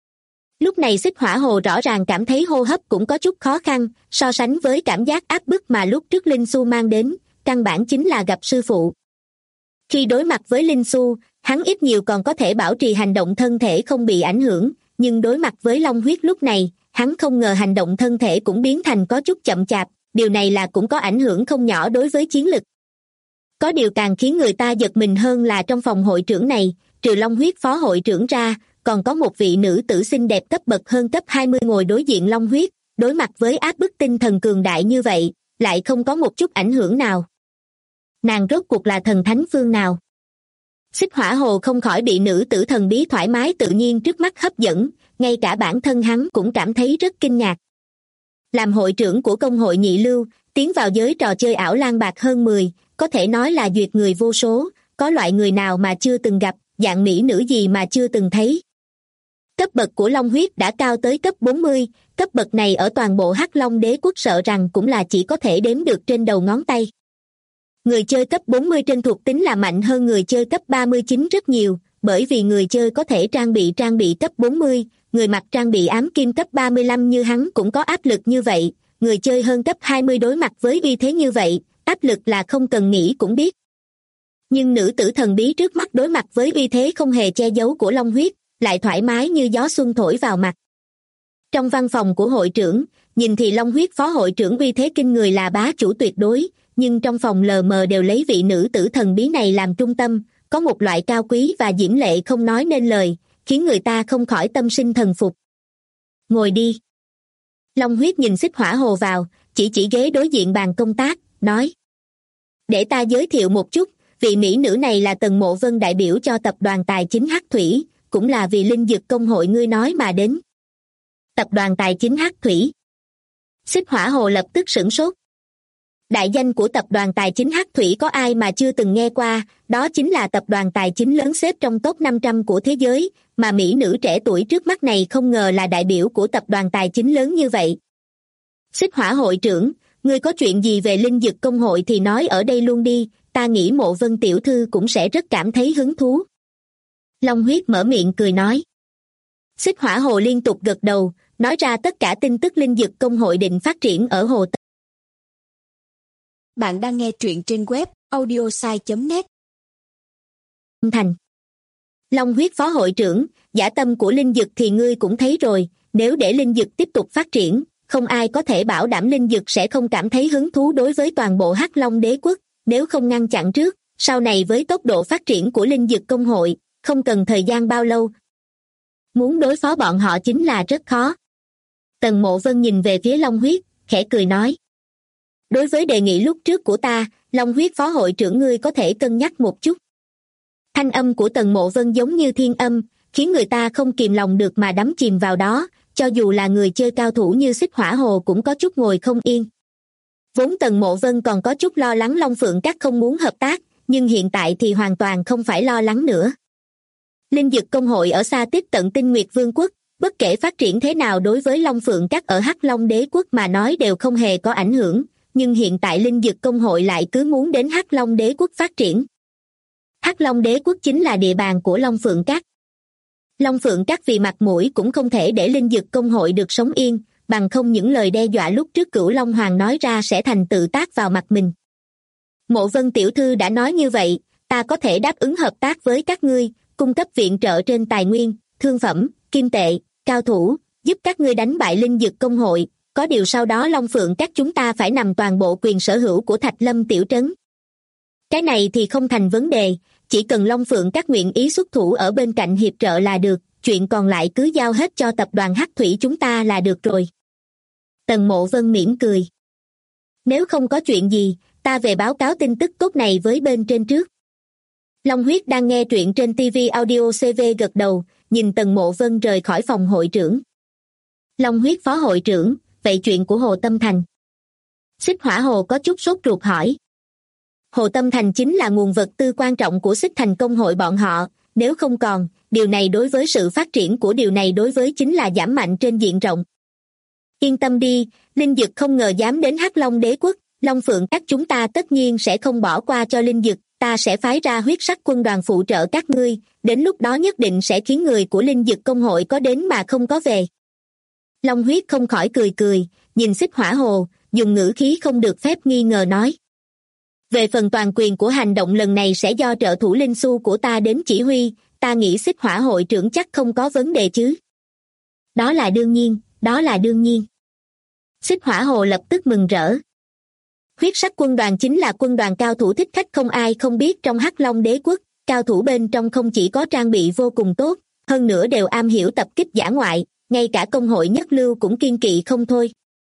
Lúc này Xích Hỏa Hồ rõ ràng cảm thấy hô hấp cũng có chút khó khăn, so sánh với cảm giác áp bức mà lúc trước Linh Xu mang đến, căn bản chính là gặp sư phụ. Khi đối mặt với Linh Xu, hắn ít nhiều còn có thể bảo trì hành động thân thể không bị ảnh hưởng, nhưng đối mặt với Long Huyết lúc này, hắn không ngờ hành động thân thể cũng biến thành có chút chậm chạp, điều này là cũng có ảnh hưởng không nhỏ đối với chiến lực. Có điều càng khiến người ta giật mình hơn là trong phòng hội trưởng này, trừ Long Huyết phó hội trưởng ra, còn có một vị nữ tử xinh đẹp cấp bậc hơn cấp 20 ngồi đối diện Long Huyết, đối mặt với áp bức tinh thần cường đại như vậy, lại không có một chút ảnh hưởng nào. Nàng rốt cuộc là thần thánh phương nào? Xích Hỏa Hồ không khỏi bị nữ tử thần bí thoải mái tự nhiên trước mắt hấp dẫn, ngay cả bản thân hắn cũng cảm thấy rất kinh ngạc. Làm hội trưởng của công hội nhị lưu, tiến vào giới trò chơi ảo lang bạc hơn 10, có thể nói là duyệt người vô số, có loại người nào mà chưa từng gặp, dạng mỹ nữ gì mà chưa từng thấy. Cấp bậc của Long Huyết đã cao tới cấp 40, cấp bậc này ở toàn bộ Hắc Long Đế quốc sợ rằng cũng là chỉ có thể đếm được trên đầu ngón tay. Người chơi cấp 40 trên thuộc tính là mạnh hơn người chơi cấp 39 rất nhiều, bởi vì người chơi có thể trang bị cấp 40, người mặc trang bị ám kim cấp 35 như hắn cũng có áp lực như vậy, người chơi hơn cấp 20 đối mặt với uy thế như vậy, áp lực là không cần nghĩ cũng biết. Nhưng nữ tử thần bí trước mắt đối mặt với uy thế không hề che giấu của Long Huyết, lại thoải mái như gió xuân thổi vào mặt. Trong văn phòng của hội trưởng, nhìn thì Long Huyết phó hội trưởng uy thế kinh người là bá chủ tuyệt đối, nhưng trong phòng lờ mờ đều lấy vị nữ tử thần bí này làm trung tâm, có một loại cao quý và diễm lệ không nói nên lời, khiến người ta không khỏi tâm sinh thần phục. Ngồi đi. Long Huyết nhìn Xích Hỏa Hồ vào, chỉ ghế đối diện bàn công tác, nói. Để ta giới thiệu một chút, vị mỹ nữ này là Tần Mộ Vân đại biểu cho tập đoàn tài chính Hắc Thủy, cũng là vì linh dực công hội ngươi nói mà đến. Tập đoàn tài chính Hắc Thủy. Xích Hỏa Hồ lập tức sửng sốt. Đại danh của tập đoàn tài chính Hắc Thủy có ai mà chưa từng nghe qua, đó chính là tập đoàn tài chính lớn xếp trong top 500 của thế giới, mà mỹ nữ trẻ tuổi trước mắt này không ngờ là đại biểu của tập đoàn tài chính lớn như vậy. Xích Hỏa hội trưởng, ngươi có chuyện gì về linh dực công hội thì nói ở đây luôn đi, ta nghĩ Mộ Vân tiểu thư cũng sẽ rất cảm thấy hứng thú. Long Huyết mở miệng cười nói. Xích Hỏa Hồ liên tục gật đầu, nói ra tất cả tin tức linh dực công hội định phát triển ở Hồ Tâm. Bạn đang nghe truyện trên web audiosai.net. Thành. Long Huyết phó hội trưởng, dã tâm của linh dực thì ngươi cũng thấy rồi, nếu để linh dực tiếp tục phát triển, không ai có thể bảo đảm linh dực sẽ không cảm thấy hứng thú đối với toàn bộ Hắc Long đế quốc, nếu không ngăn chặn trước, sau này với tốc độ phát triển của linh dực công hội, không cần thời gian bao lâu. Muốn đối phó bọn họ chính là rất khó. Tần Mộ Vân nhìn về phía Long Huyết, khẽ cười nói. Đối với đề nghị lúc trước của ta, Long Huyết phó hội trưởng ngươi có thể cân nhắc một chút. Thanh âm của Tần Mộ Vân giống như thiên âm, khiến người ta không kìm lòng được mà đắm chìm vào đó, cho dù là người chơi cao thủ như Xích Hỏa Hồ cũng có chút ngồi không yên. Vốn Tần Mộ Vân còn có chút lo lắng Long Phượng Các không muốn hợp tác, nhưng hiện tại thì hoàn toàn không phải lo lắng nữa. Linh dực công hội ở xa tiếp tận Tinh Nguyệt Vương quốc, bất kể phát triển thế nào đối với Long Phượng Các ở Hắc Long đế quốc mà nói đều không hề có ảnh hưởng, nhưng hiện tại linh dực công hội lại cứ muốn đến Hắc Long đế quốc phát triển. Hắc Long đế quốc chính là địa bàn của Long Phượng Các. Long Phượng Các vì mặt mũi cũng không thể để linh dực công hội được sống yên, bằng không những lời đe dọa lúc trước Cửu Long Hoàng nói ra sẽ thành tự tác vào mặt mình. Mộ Vân tiểu thư đã nói như vậy, ta có thể đáp ứng hợp tác với các ngươi, cung cấp viện trợ trên tài nguyên, thương phẩm, kim tệ, cao thủ, giúp các ngươi đánh bại linh dực công hội, có điều sau đó Long Phượng Các chúng ta phải nằm toàn bộ quyền sở hữu của Thạch Lâm tiểu trấn. Cái này thì không thành vấn đề, chỉ cần Long Phượng Các nguyện ý xuất thủ ở bên cạnh hiệp trợ là được, chuyện còn lại cứ giao hết cho tập đoàn Hắc Thủy chúng ta là được rồi. Tần Mộ Vân mỉm cười. Nếu không có chuyện gì, ta về báo cáo tin tức tốt này với bên trên trước. Long Huyết đang nghe truyện trên TV Audio CV gật đầu, nhìn Tần Mộ Vân rời khỏi phòng hội trưởng. Long Huyết phó hội trưởng, vậy chuyện của Hồ Tâm Thành. Xích Hỏa Hồ có chút sốt ruột hỏi. Hồ Tâm Thành chính là nguồn vật tư quan trọng của Xích Thành công hội bọn họ, nếu không còn, điều này đối với sự phát triển của điều này đối với chính là giảm mạnh trên diện rộng. Yên tâm đi, linh dực không ngờ dám đến Hắc Long đế quốc, Long Phượng Các chúng ta tất nhiên sẽ không bỏ qua cho linh dực, ta sẽ phái ra huyết sắc quân đoàn phụ trợ các ngươi, đến lúc đó nhất định sẽ khiến người của linh dực công hội có đến mà không có về. Long Huyết không khỏi cười, nhìn Xích Hỏa Hồ, dùng ngữ khí không được phép nghi ngờ nói. Về phần toàn quyền của hành động lần này sẽ do trợ thủ Linh Xu của ta đến chỉ huy, ta nghĩ Xích Hỏa hội trưởng chắc không có vấn đề chứ. Đó là đương nhiên. Xích Hỏa Hồ lập tức mừng rỡ. Huyết sắc quân đoàn chính là quân đoàn cao thủ thích khách không ai không biết trong Hắc Long đế quốc, cao thủ bên trong không chỉ có trang bị vô cùng tốt, hơn nữa đều am hiểu tập kích dã ngoại, ngay cả công hội nhất lưu cũng kiên kỵ không thôi.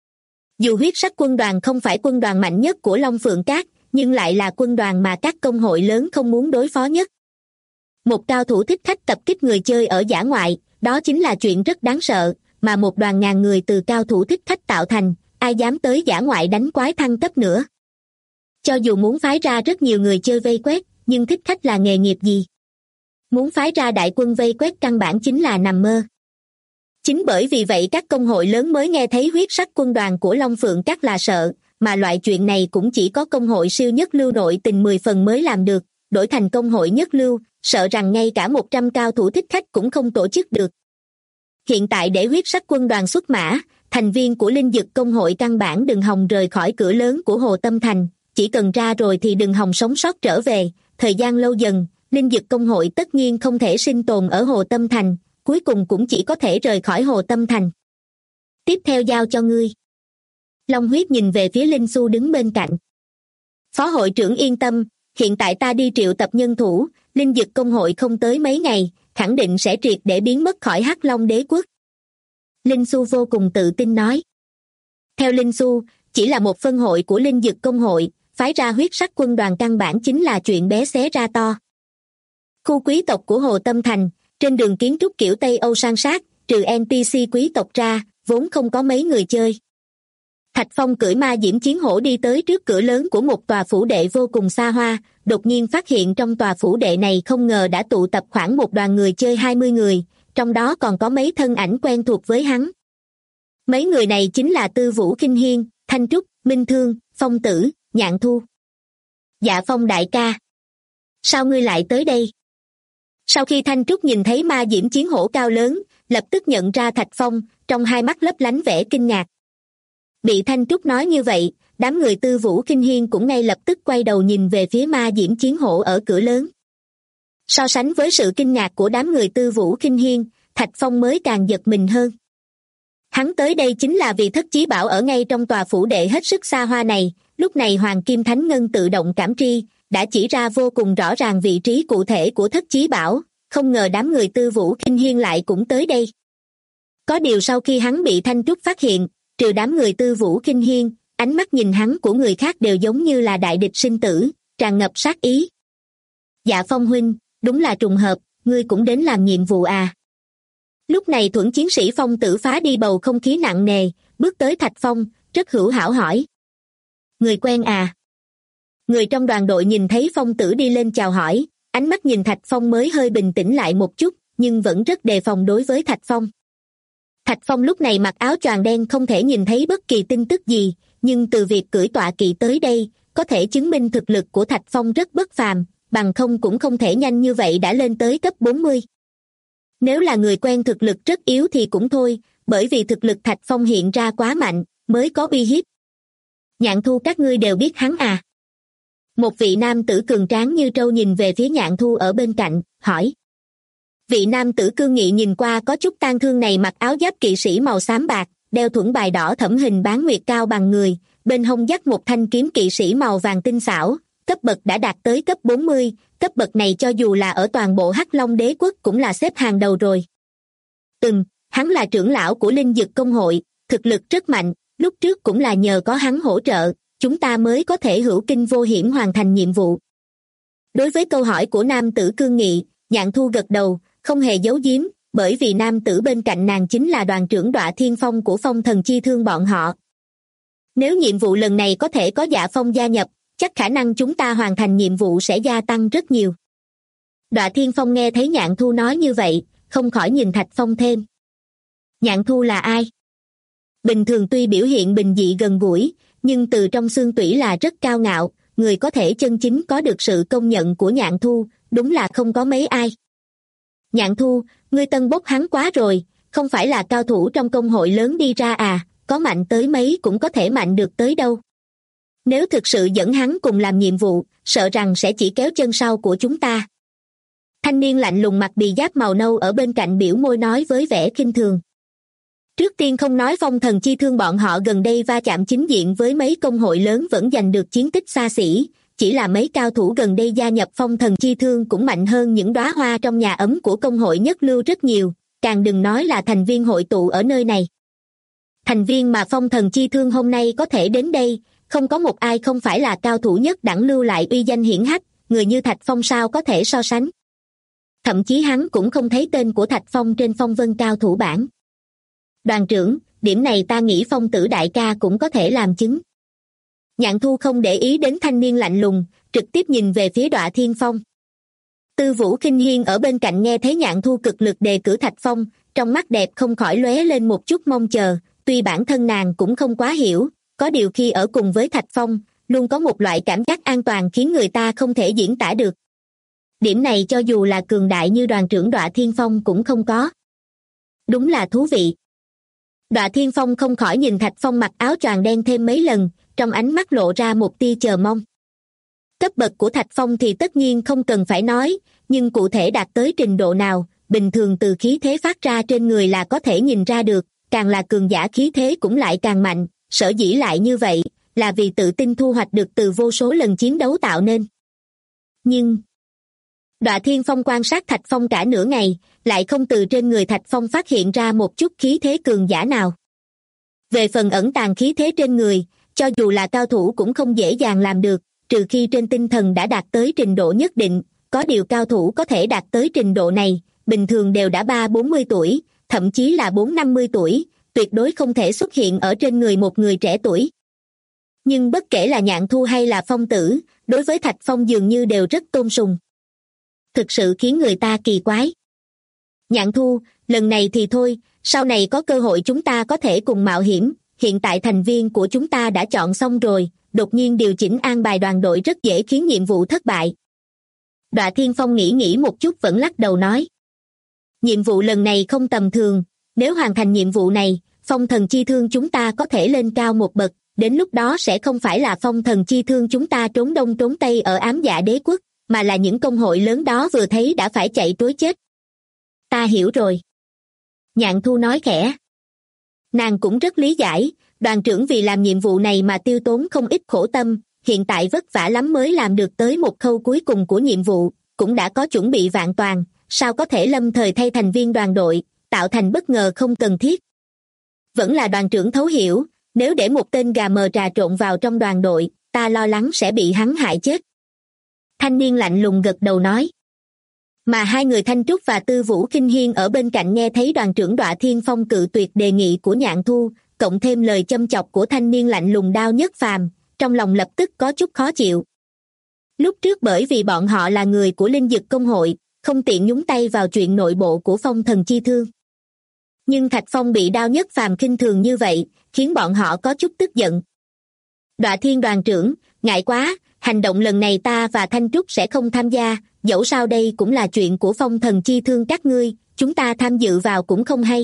Dù huyết sắc quân đoàn không phải quân đoàn mạnh nhất của Long Phượng Các, nhưng lại là quân đoàn mà các công hội lớn không muốn đối phó nhất. Một cao thủ thích khách tập kích người chơi ở dã ngoại, đó chính là chuyện rất đáng sợ, mà một đoàn ngàn người từ cao thủ thích khách tạo thành, ai dám tới dã ngoại đánh quái thăng cấp nữa. Cho dù muốn phái ra rất nhiều người chơi vây quét, nhưng thích khách là nghề nghiệp gì? Muốn phái ra đại quân vây quét căn bản chính là nằm mơ. Chính bởi vì vậy các công hội lớn mới nghe thấy huyết sắc quân đoàn của Long Phượng Các là sợ, mà loại chuyện này cũng chỉ có công hội siêu nhất lưu nội tình 10 phần mới làm được, đổi thành công hội nhất lưu, sợ rằng ngay cả 100 cao thủ thích khách cũng không tổ chức được. Hiện tại để huyết sắc quân đoàn xuất mã, thành viên của linh dực công hội căn bản đừng hòng rời khỏi cửa lớn của Hồ Tâm Thành, chỉ cần ra rồi thì đừng hòng sống sót trở về. Thời gian lâu dần, linh dực công hội tất nhiên không thể sinh tồn ở Hồ Tâm Thành, cuối cùng cũng chỉ có thể rời khỏi Hồ Tâm Thành. Tiếp theo giao cho ngươi. Long Huyết nhìn về phía Linh Xu đứng bên cạnh. Phó hội trưởng yên tâm, hiện tại ta đi triệu tập nhân thủ, linh dực công hội không tới mấy ngày, khẳng định sẽ triệt để biến mất khỏi Hắc Long đế quốc. Linh Xu vô cùng tự tin nói. Theo Linh Xu, chỉ là một phân hội của linh dực công hội, phái ra huyết sắc quân đoàn căn bản chính là chuyện bé xé ra to. Khu quý tộc của Hồ Tâm Thành, trên đường kiến trúc kiểu Tây Âu san sát, trừ NPC quý tộc ra, vốn không có mấy người chơi. Thạch Phong cưỡi ma diễm chiến hổ đi tới trước cửa lớn của một tòa phủ đệ vô cùng xa hoa, đột nhiên phát hiện trong tòa phủ đệ này không ngờ đã tụ tập khoảng một đoàn người chơi 20 người, trong đó còn có mấy thân ảnh quen thuộc với hắn. Mấy người này chính là Tư Vũ Kinh Hiên, Thanh Trúc, Minh Thương, Phong Tử, Nhạn Thu. Dạ Phong đại ca. Sao ngươi lại tới đây? Sau khi Thanh Trúc nhìn thấy ma diễm chiến hổ cao lớn, lập tức nhận ra Thạch Phong, trong hai mắt lấp lánh vẻ kinh ngạc. Bị Thanh Trúc nói như vậy, đám người Tư Vũ Kinh Hiên cũng ngay lập tức quay đầu nhìn về phía ma diễm chiến hổ ở cửa lớn. So sánh với sự kinh ngạc của đám người Tư Vũ Kinh Hiên, Thạch Phong mới càng giật mình hơn. Hắn tới đây chính là vì Thất Chí Bảo ở ngay trong tòa phủ đệ hết sức xa hoa này, lúc này Hoàng Kim Thánh Ngân tự động cảm tri, đã chỉ ra vô cùng rõ ràng vị trí cụ thể của Thất Chí Bảo, không ngờ đám người Tư Vũ Kinh Hiên lại cũng tới đây. Có điều sau khi hắn bị Thanh Trúc phát hiện, trừ đám người Tư Vũ Kinh Hiên, ánh mắt nhìn hắn của người khác đều giống như là đại địch sinh tử, tràn ngập sát ý. Dạ Phong huynh, đúng là trùng hợp, ngươi cũng đến làm nhiệm vụ à? Lúc này Thuẫn chiến sĩ Phong Tử phá đi bầu không khí nặng nề, bước tới Thạch Phong, rất hữu hảo hỏi. Người quen à? Người trong đoàn đội nhìn thấy Phong Tử đi lên chào hỏi, ánh mắt nhìn Thạch Phong mới hơi bình tĩnh lại một chút, nhưng vẫn rất đề phòng đối với Thạch Phong. Thạch Phong lúc này mặc áo choàng đen không thể nhìn thấy bất kỳ tin tức gì, nhưng từ việc cưỡi tọa kỵ tới đây, có thể chứng minh thực lực của Thạch Phong rất bất phàm, bằng không cũng không thể nhanh như vậy đã lên tới cấp 40. Nếu là người quen thực lực rất yếu thì cũng thôi, bởi vì thực lực Thạch Phong hiện ra quá mạnh, mới có uy hiếp. Nhạn Thu các ngươi đều biết hắn à? Một vị nam tử cường tráng như trâu nhìn về phía Nhạn Thu ở bên cạnh, hỏi. Vị nam tử cương nghị nhìn qua có chút tang thương này mặc áo giáp kỵ sĩ màu xám bạc, đeo thuẫn bài đỏ thẫm hình bán nguyệt cao bằng người, bên hông dắt một thanh kiếm kỵ sĩ màu vàng tinh xảo, cấp bậc đã đạt tới cấp 40, cấp bậc này cho dù là ở toàn bộ Hắc Long đế quốc cũng là xếp hàng đầu rồi. Hắn là trưởng lão của linh dực công hội, thực lực rất mạnh, lúc trước cũng là nhờ có hắn hỗ trợ, chúng ta mới có thể hữu kinh vô hiểm hoàn thành nhiệm vụ. Đối với câu hỏi của nam tử cương nghị, Nhạn Thu gật đầu, không hề giấu giếm, bởi vì nam tử bên cạnh nàng chính là đoàn trưởng Đọa Thiên Phong của Phong Thần Chi Thương bọn họ. Nếu nhiệm vụ lần này có thể có Dạ Phong gia nhập, chắc khả năng chúng ta hoàn thành nhiệm vụ sẽ gia tăng rất nhiều. Đọa Thiên Phong nghe thấy Nhạn Thu nói như vậy, không khỏi nhìn Thạch Phong thêm. Nhạn Thu là ai? Bình thường tuy biểu hiện bình dị gần gũi, nhưng từ trong xương tủy là rất cao ngạo, người có thể chân chính có được sự công nhận của Nhạn Thu, đúng là không có mấy ai. Nhạn Thu, ngươi tân bốc hắn quá rồi, không phải là cao thủ trong công hội lớn đi ra à, có mạnh tới mấy cũng có thể mạnh được tới đâu. Nếu thực sự dẫn hắn cùng làm nhiệm vụ, sợ rằng sẽ chỉ kéo chân sau của chúng ta. Thanh niên lạnh lùng mặc bì giáp màu nâu ở bên cạnh biểu môi nói với vẻ khinh thường. Trước tiên không nói Phong Thần Chi Thương bọn họ gần đây va chạm chính diện với mấy công hội lớn vẫn giành được chiến tích xa xỉ, chỉ là mấy cao thủ gần đây gia nhập Phong Thần Chi Thương cũng mạnh hơn những đóa hoa trong nhà ấm của công hội nhất lưu rất nhiều, càng đừng nói là thành viên hội tụ ở nơi này. Thành viên mà Phong Thần Chi Thương hôm nay có thể đến đây, không có một ai không phải là cao thủ nhất đẳng lưu lại uy danh hiển hách, người như Thạch Phong sao có thể so sánh. Thậm chí hắn cũng không thấy tên của Thạch Phong trên phong vân cao thủ bảng. Đoàn trưởng, điểm này ta nghĩ Phong Tử đại ca cũng có thể làm chứng. Nhạn Thu không để ý đến thanh niên lạnh lùng, trực tiếp nhìn về phía Đọa Thiên Phong. Tư Vũ Kinh Hiên ở bên cạnh nghe thấy Nhạn Thu cực lực đề cử Thạch Phong, trong mắt đẹp không khỏi lóe lên một chút mong chờ, tuy bản thân nàng cũng không quá hiểu, có điều khi ở cùng với Thạch Phong, luôn có một loại cảm giác an toàn khiến người ta không thể diễn tả được. Điểm này cho dù là cường đại như đoàn trưởng Đọa Thiên Phong cũng không có. Đúng là thú vị. Đọa Thiên Phong không khỏi nhìn Thạch Phong mặc áo choàng đen thêm mấy lần, trong ánh mắt lộ ra một tia chờ mong. Cấp bậc của Thạch Phong thì tất nhiên không cần phải nói, nhưng cụ thể đạt tới trình độ nào, bình thường từ khí thế phát ra trên người là có thể nhìn ra được, càng là cường giả khí thế cũng lại càng mạnh, sở dĩ lại như vậy, là vì tự tin thu hoạch được từ vô số lần chiến đấu tạo nên. Nhưng Đọa Thiên Phong quan sát Thạch Phong cả nửa ngày, lại không từ trên người Thạch Phong phát hiện ra một chút khí thế cường giả nào. Về phần ẩn tàng khí thế trên người, cho dù là cao thủ cũng không dễ dàng làm được, trừ khi trên tinh thần đã đạt tới trình độ nhất định, có điều cao thủ có thể đạt tới trình độ này, bình thường đều đã 30-40 tuổi, thậm chí là 40-50 tuổi, tuyệt đối không thể xuất hiện ở trên người một người trẻ tuổi. Nhưng bất kể là Nhạn Thu hay là Phong Tử, đối với Thạch Phong dường như đều rất tôn sùng. Thực sự khiến người ta kỳ quái. Nhạn Thu, lần này thì thôi, sau này có cơ hội chúng ta có thể cùng mạo hiểm, hiện tại thành viên của chúng ta đã chọn xong rồi, đột nhiên điều chỉnh an bài đoàn đội rất dễ khiến nhiệm vụ thất bại. Đọa Thiên Phong nghĩ một chút vẫn lắc đầu nói. Nhiệm vụ lần này không tầm thường, nếu hoàn thành nhiệm vụ này, phong thần chi thương chúng ta có thể lên cao một bậc, đến lúc đó sẽ không phải là phong thần chi thương chúng ta trốn đông trốn tây ở ám dạ đế quốc, mà là những công hội lớn đó vừa thấy đã phải chạy trối chết. Ta hiểu rồi. Nhạn Thu nói khẽ. Nàng cũng rất lý giải, đoàn trưởng vì làm nhiệm vụ này mà tiêu tốn không ít khổ tâm, hiện tại vất vả lắm mới làm được tới một khâu cuối cùng của nhiệm vụ, cũng đã có chuẩn bị vạn toàn, sao có thể lâm thời thay thành viên đoàn đội, tạo thành bất ngờ không cần thiết. Vẫn là đoàn trưởng thấu hiểu, nếu để một tên gà mờ trà trộn vào trong đoàn đội, ta lo lắng sẽ bị hắn hại chết. Thanh niên lạnh lùng gật đầu nói. Mà hai người Thanh Trúc và Tư Vũ Kinh Hiên ở bên cạnh nghe thấy đoàn trưởng Đọa Thiên Phong cự tuyệt đề nghị của Nhạn Thu, cộng thêm lời châm chọc của thanh niên lạnh lùng Đao Nhất Phàm, trong lòng lập tức có chút khó chịu. Lúc trước bởi vì bọn họ là người của Linh Dực Công hội, không tiện nhúng tay vào chuyện nội bộ của phong thần chi thương. Nhưng Thạch Phong bị Đao Nhất Phàm khinh thường như vậy, khiến bọn họ có chút tức giận. Đọa Thiên đoàn trưởng, ngại quá, hành động lần này ta và Thanh Trúc sẽ không tham gia, dẫu sao đây cũng là chuyện của phong thần chi thương các ngươi, chúng ta tham dự vào cũng không hay.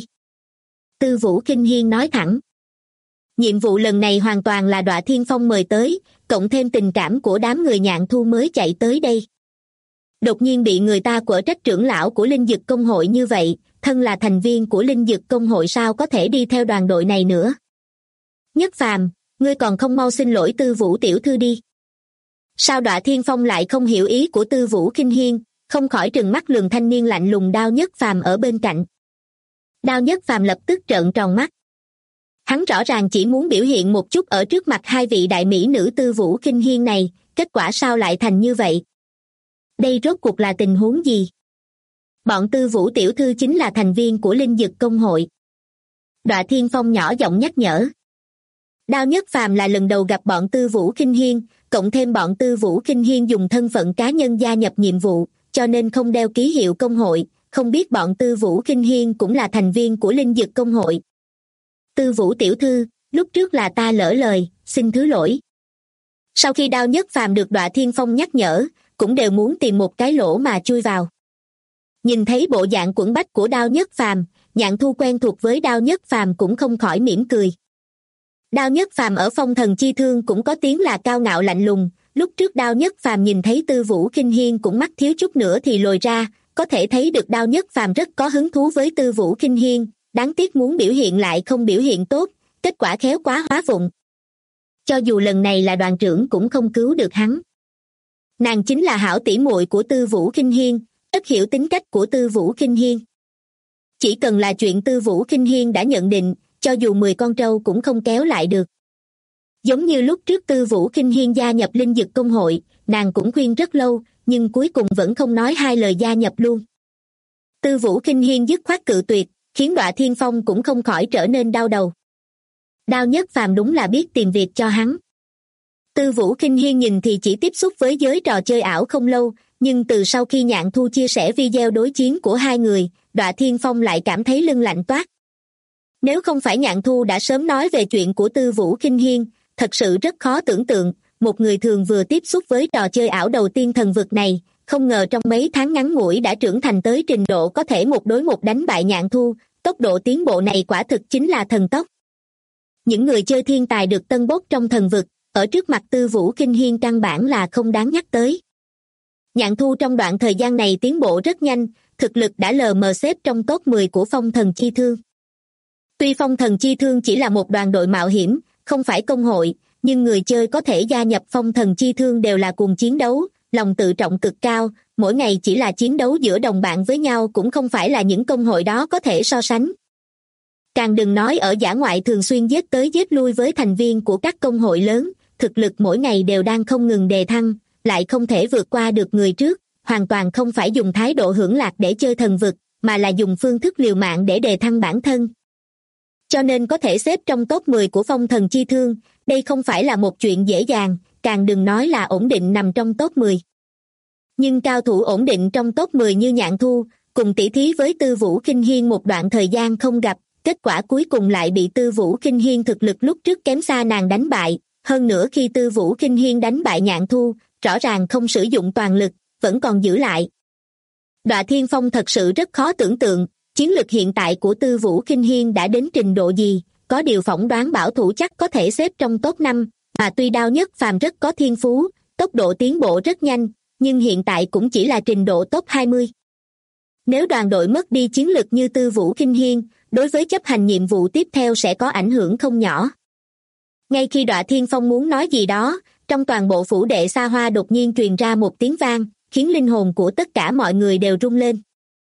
Tư Vũ Kinh Hiên nói thẳng. Nhiệm vụ lần này hoàn toàn là Đọa Thiên Phong mời tới, cộng thêm tình cảm của đám người Nhạn Thu mới chạy tới đây. Đột nhiên bị người ta quở trách trưởng lão của Linh Dực Công hội như vậy, thân là thành viên của Linh Dực Công hội sao có thể đi theo đoàn đội này nữa. Nhất Phàm, ngươi còn không mau xin lỗi Tư Vũ tiểu thư đi. Sao Đọa Thiên Phong lại không hiểu ý của Tư Vũ Kinh Hiên, không khỏi trừng mắt lườm thanh niên lạnh lùng Đao Nhất Phàm ở bên cạnh. Đao Nhất Phàm lập tức trợn tròn mắt. Hắn rõ ràng chỉ muốn biểu hiện một chút ở trước mặt hai vị đại mỹ nữ Tư Vũ Kinh Hiên này, kết quả sao lại thành như vậy? Đây rốt cuộc là tình huống gì? Bọn Tư Vũ tiểu thư chính là thành viên của Linh Dực Công hội. Đọa Thiên Phong nhỏ giọng nhắc nhở. Đao Nhất Phàm là lần đầu gặp bọn Tư Vũ Kinh Hiên, cộng thêm bọn Tư Vũ Kinh Hiên dùng thân phận cá nhân gia nhập nhiệm vụ, cho nên không đeo ký hiệu công hội, không biết bọn Tư Vũ Kinh Hiên cũng là thành viên của Linh Dực Công hội. Tư Vũ tiểu thư, lúc trước là ta lỡ lời, xin thứ lỗi. Sau khi Đao Nhất Phàm được Đọa Thiên Phong nhắc nhở, cũng đều muốn tìm một cái lỗ mà chui vào. Nhìn thấy bộ dạng quẫn bách của Đao Nhất Phàm, Nhạn Thu quen thuộc với Đao Nhất Phàm cũng không khỏi mỉm cười. Đao Nhất Phàm ở phong thần chi thương cũng có tiếng là cao ngạo lạnh lùng, lúc trước Đao Nhất Phàm nhìn thấy Tư Vũ Kinh Hiên cũng mắt thiếu chút nữa thì lồi ra, có thể thấy được Đao Nhất Phàm rất có hứng thú với Tư Vũ Kinh Hiên, đáng tiếc muốn biểu hiện lại không biểu hiện tốt, kết quả khéo quá hóa vụng. Cho dù lần này là đoàn trưởng cũng không cứu được hắn. Nàng chính là hảo tỷ muội của Tư Vũ Kinh Hiên, rất hiểu tính cách của Tư Vũ Kinh Hiên. Chỉ cần là chuyện Tư Vũ Kinh Hiên đã nhận định, cho dù 10 con trâu cũng không kéo lại được. Giống như lúc trước Tư Vũ Kinh Hiên gia nhập Linh Dực Công hội, nàng cũng khuyên rất lâu, nhưng cuối cùng vẫn không nói hai lời gia nhập luôn. Tư Vũ Kinh Hiên dứt khoát cự tuyệt, khiến Đọa Thiên Phong cũng không khỏi trở nên đau đầu. Đao Nhất Phàm đúng là biết tìm việc cho hắn. Tư Vũ Kinh Hiên nhìn thì chỉ tiếp xúc với giới trò chơi ảo không lâu, nhưng từ sau khi Nhạn Thu chia sẻ video đối chiến của hai người, Đọa Thiên Phong lại cảm thấy lưng lạnh toát. Nếu không phải Nhạn Thu đã sớm nói về chuyện của Tư Vũ Kinh Hiên, thật sự rất khó tưởng tượng, một người thường vừa tiếp xúc với trò chơi ảo đầu tiên thần vực này, không ngờ trong mấy tháng ngắn ngủi đã trưởng thành tới trình độ có thể một đối một đánh bại Nhạn Thu, tốc độ tiến bộ này quả thực chính là thần tốc. Những người chơi thiên tài được tân bốc trong thần vực, ở trước mặt Tư Vũ Kinh Hiên căn bản là không đáng nhắc tới. Nhạn Thu trong đoạn thời gian này tiến bộ rất nhanh, thực lực đã lờ mờ xếp trong top 10 của Phong Thần Chi Thương. Tuy Phong Thần Chi Thương chỉ là một đoàn đội mạo hiểm, không phải công hội, nhưng người chơi có thể gia nhập Phong Thần Chi Thương đều là cùng chiến đấu, lòng tự trọng cực cao, mỗi ngày chỉ là chiến đấu giữa đồng bạn với nhau cũng không phải là những công hội đó có thể so sánh. Càng đừng nói ở dã ngoại thường xuyên giết tới giết lui với thành viên của các công hội lớn, thực lực mỗi ngày đều đang không ngừng đề thăng, lại không thể vượt qua được người trước, hoàn toàn không phải dùng thái độ hưởng lạc để chơi thần vực, mà là dùng phương thức liều mạng để đề thăng bản thân. Cho nên có thể xếp trong top 10 của Phong Thần Chi Thương, đây không phải là một chuyện dễ dàng, càng đừng nói là ổn định nằm trong top 10. Nhưng cao thủ ổn định trong top 10 như Nhạn Thu, cùng tỉ thí với Tư Vũ Kinh Hiên một đoạn thời gian không gặp, kết quả cuối cùng lại bị Tư Vũ Kinh Hiên thực lực lúc trước kém xa nàng đánh bại. Hơn nữa khi Tư Vũ Kinh Hiên đánh bại Nhạn Thu, rõ ràng không sử dụng toàn lực, vẫn còn giữ lại. Đọa Thiên Phong thật sự rất khó tưởng tượng, chiến lực hiện tại của Tư Vũ Kinh Hiên đã đến trình độ gì, có điều phỏng đoán bảo thủ chắc có thể xếp trong top 5, mà tuy Đao Nhất Phàm rất có thiên phú, tốc độ tiến bộ rất nhanh, nhưng hiện tại cũng chỉ là trình độ top 20. Nếu đoàn đội mất đi chiến lực như Tư Vũ Kinh Hiên, đối với chấp hành nhiệm vụ tiếp theo sẽ có ảnh hưởng không nhỏ. Ngay khi Đọa Thiên Phong muốn nói gì đó, trong toàn bộ phủ đệ xa hoa đột nhiên truyền ra một tiếng vang, khiến linh hồn của tất cả mọi người đều rung lên.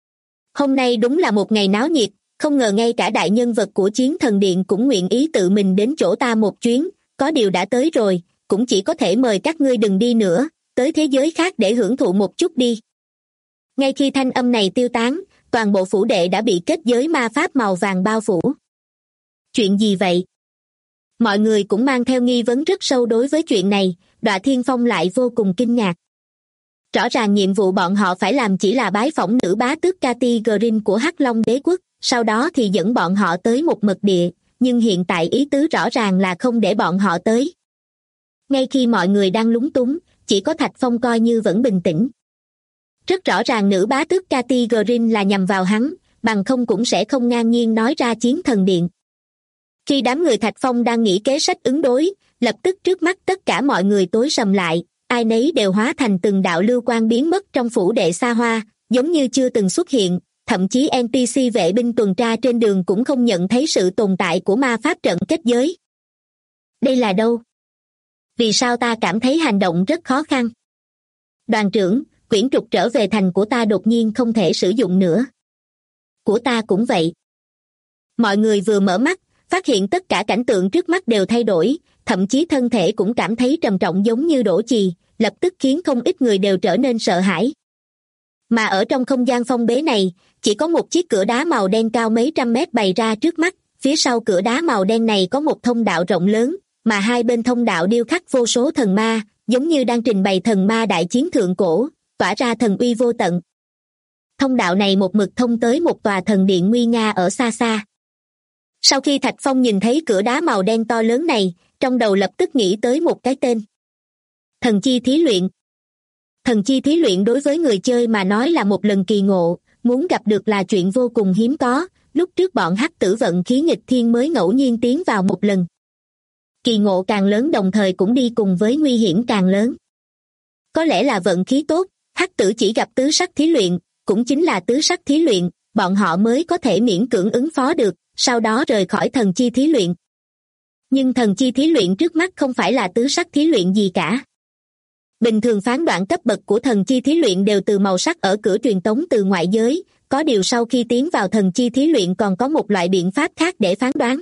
Hôm nay đúng là một ngày náo nhiệt, không ngờ ngay cả đại nhân vật của Chiến Thần Điện cũng nguyện ý tự mình đến chỗ ta một chuyến, có điều đã tới rồi, cũng chỉ có thể mời các ngươi đừng đi nữa, tới thế giới khác để hưởng thụ một chút đi. Ngay khi thanh âm này tiêu tán, toàn bộ phủ đệ đã bị kết giới ma pháp màu vàng bao phủ. Chuyện gì vậy? Mọi người cũng mang theo nghi vấn rất sâu đối với chuyện này, Đọa Thiên Phong lại vô cùng kinh ngạc. Rõ ràng nhiệm vụ bọn họ phải làm chỉ là bái phỏng nữ bá tước Cathy Green của Hắc Long Đế Quốc, sau đó thì dẫn bọn họ tới một mật địa, nhưng hiện tại ý tứ rõ ràng là không để bọn họ tới. Ngay khi mọi người đang lúng túng, chỉ có Thạch Phong coi như vẫn bình tĩnh. Rất rõ ràng nữ bá tước Cathy Green là nhằm vào hắn, bằng không cũng sẽ không ngang nhiên nói ra Chiến Thần Điện. Khi đám người Thạch Phong đang nghĩ kế sách ứng đối, lập tức trước mắt tất cả mọi người tối sầm lại, ai nấy đều hóa thành từng đạo lưu quang biến mất trong phủ đệ xa hoa, giống như chưa từng xuất hiện, thậm chí NPC vệ binh tuần tra trên đường cũng không nhận thấy sự tồn tại của ma pháp trận kết giới. Đây là đâu? Vì sao ta cảm thấy hành động rất khó khăn? Đoàn trưởng, quyển trục trở về thành của ta đột nhiên không thể sử dụng nữa. Của ta cũng vậy. Mọi người vừa mở mắt, phát hiện tất cả cảnh tượng trước mắt đều thay đổi, thậm chí thân thể cũng cảm thấy trầm trọng giống như đổ chì, lập tức khiến không ít người đều trở nên sợ hãi. Mà ở trong không gian phong bế này, chỉ có một chiếc cửa đá màu đen cao mấy trăm mét bày ra trước mắt, phía sau cửa đá màu đen này có một thông đạo rộng lớn, mà hai bên thông đạo điêu khắc vô số thần ma, giống như đang trình bày thần ma đại chiến thượng cổ, tỏa ra thần uy vô tận. Thông đạo này một mực thông tới một tòa thần điện nguy nga ở xa xa. Sau khi Thạch Phong nhìn thấy cửa đá màu đen to lớn này, trong đầu lập tức nghĩ tới một cái tên. Thần chi thí luyện. Thần chi thí luyện đối với người chơi mà nói là một lần kỳ ngộ, muốn gặp được là chuyện vô cùng hiếm có, lúc trước bọn Hắc Tử vận khí nghịch thiên mới ngẫu nhiên tiến vào một lần. Kỳ ngộ càng lớn đồng thời cũng đi cùng với nguy hiểm càng lớn. Có lẽ là vận khí tốt, Hắc Tử chỉ gặp tứ sắc thí luyện, cũng chính là tứ sắc thí luyện, bọn họ mới có thể miễn cưỡng ứng phó được, sau đó rời khỏi thần chi thí luyện. Nhưng thần chi thí luyện trước mắt không phải là tứ sắc thí luyện gì cả. Bình thường phán đoạn cấp bậc của thần chi thí luyện đều từ màu sắc ở cửa truyền tống từ ngoại giới, có điều sau khi tiến vào thần chi thí luyện còn có một loại biện pháp khác để phán đoán.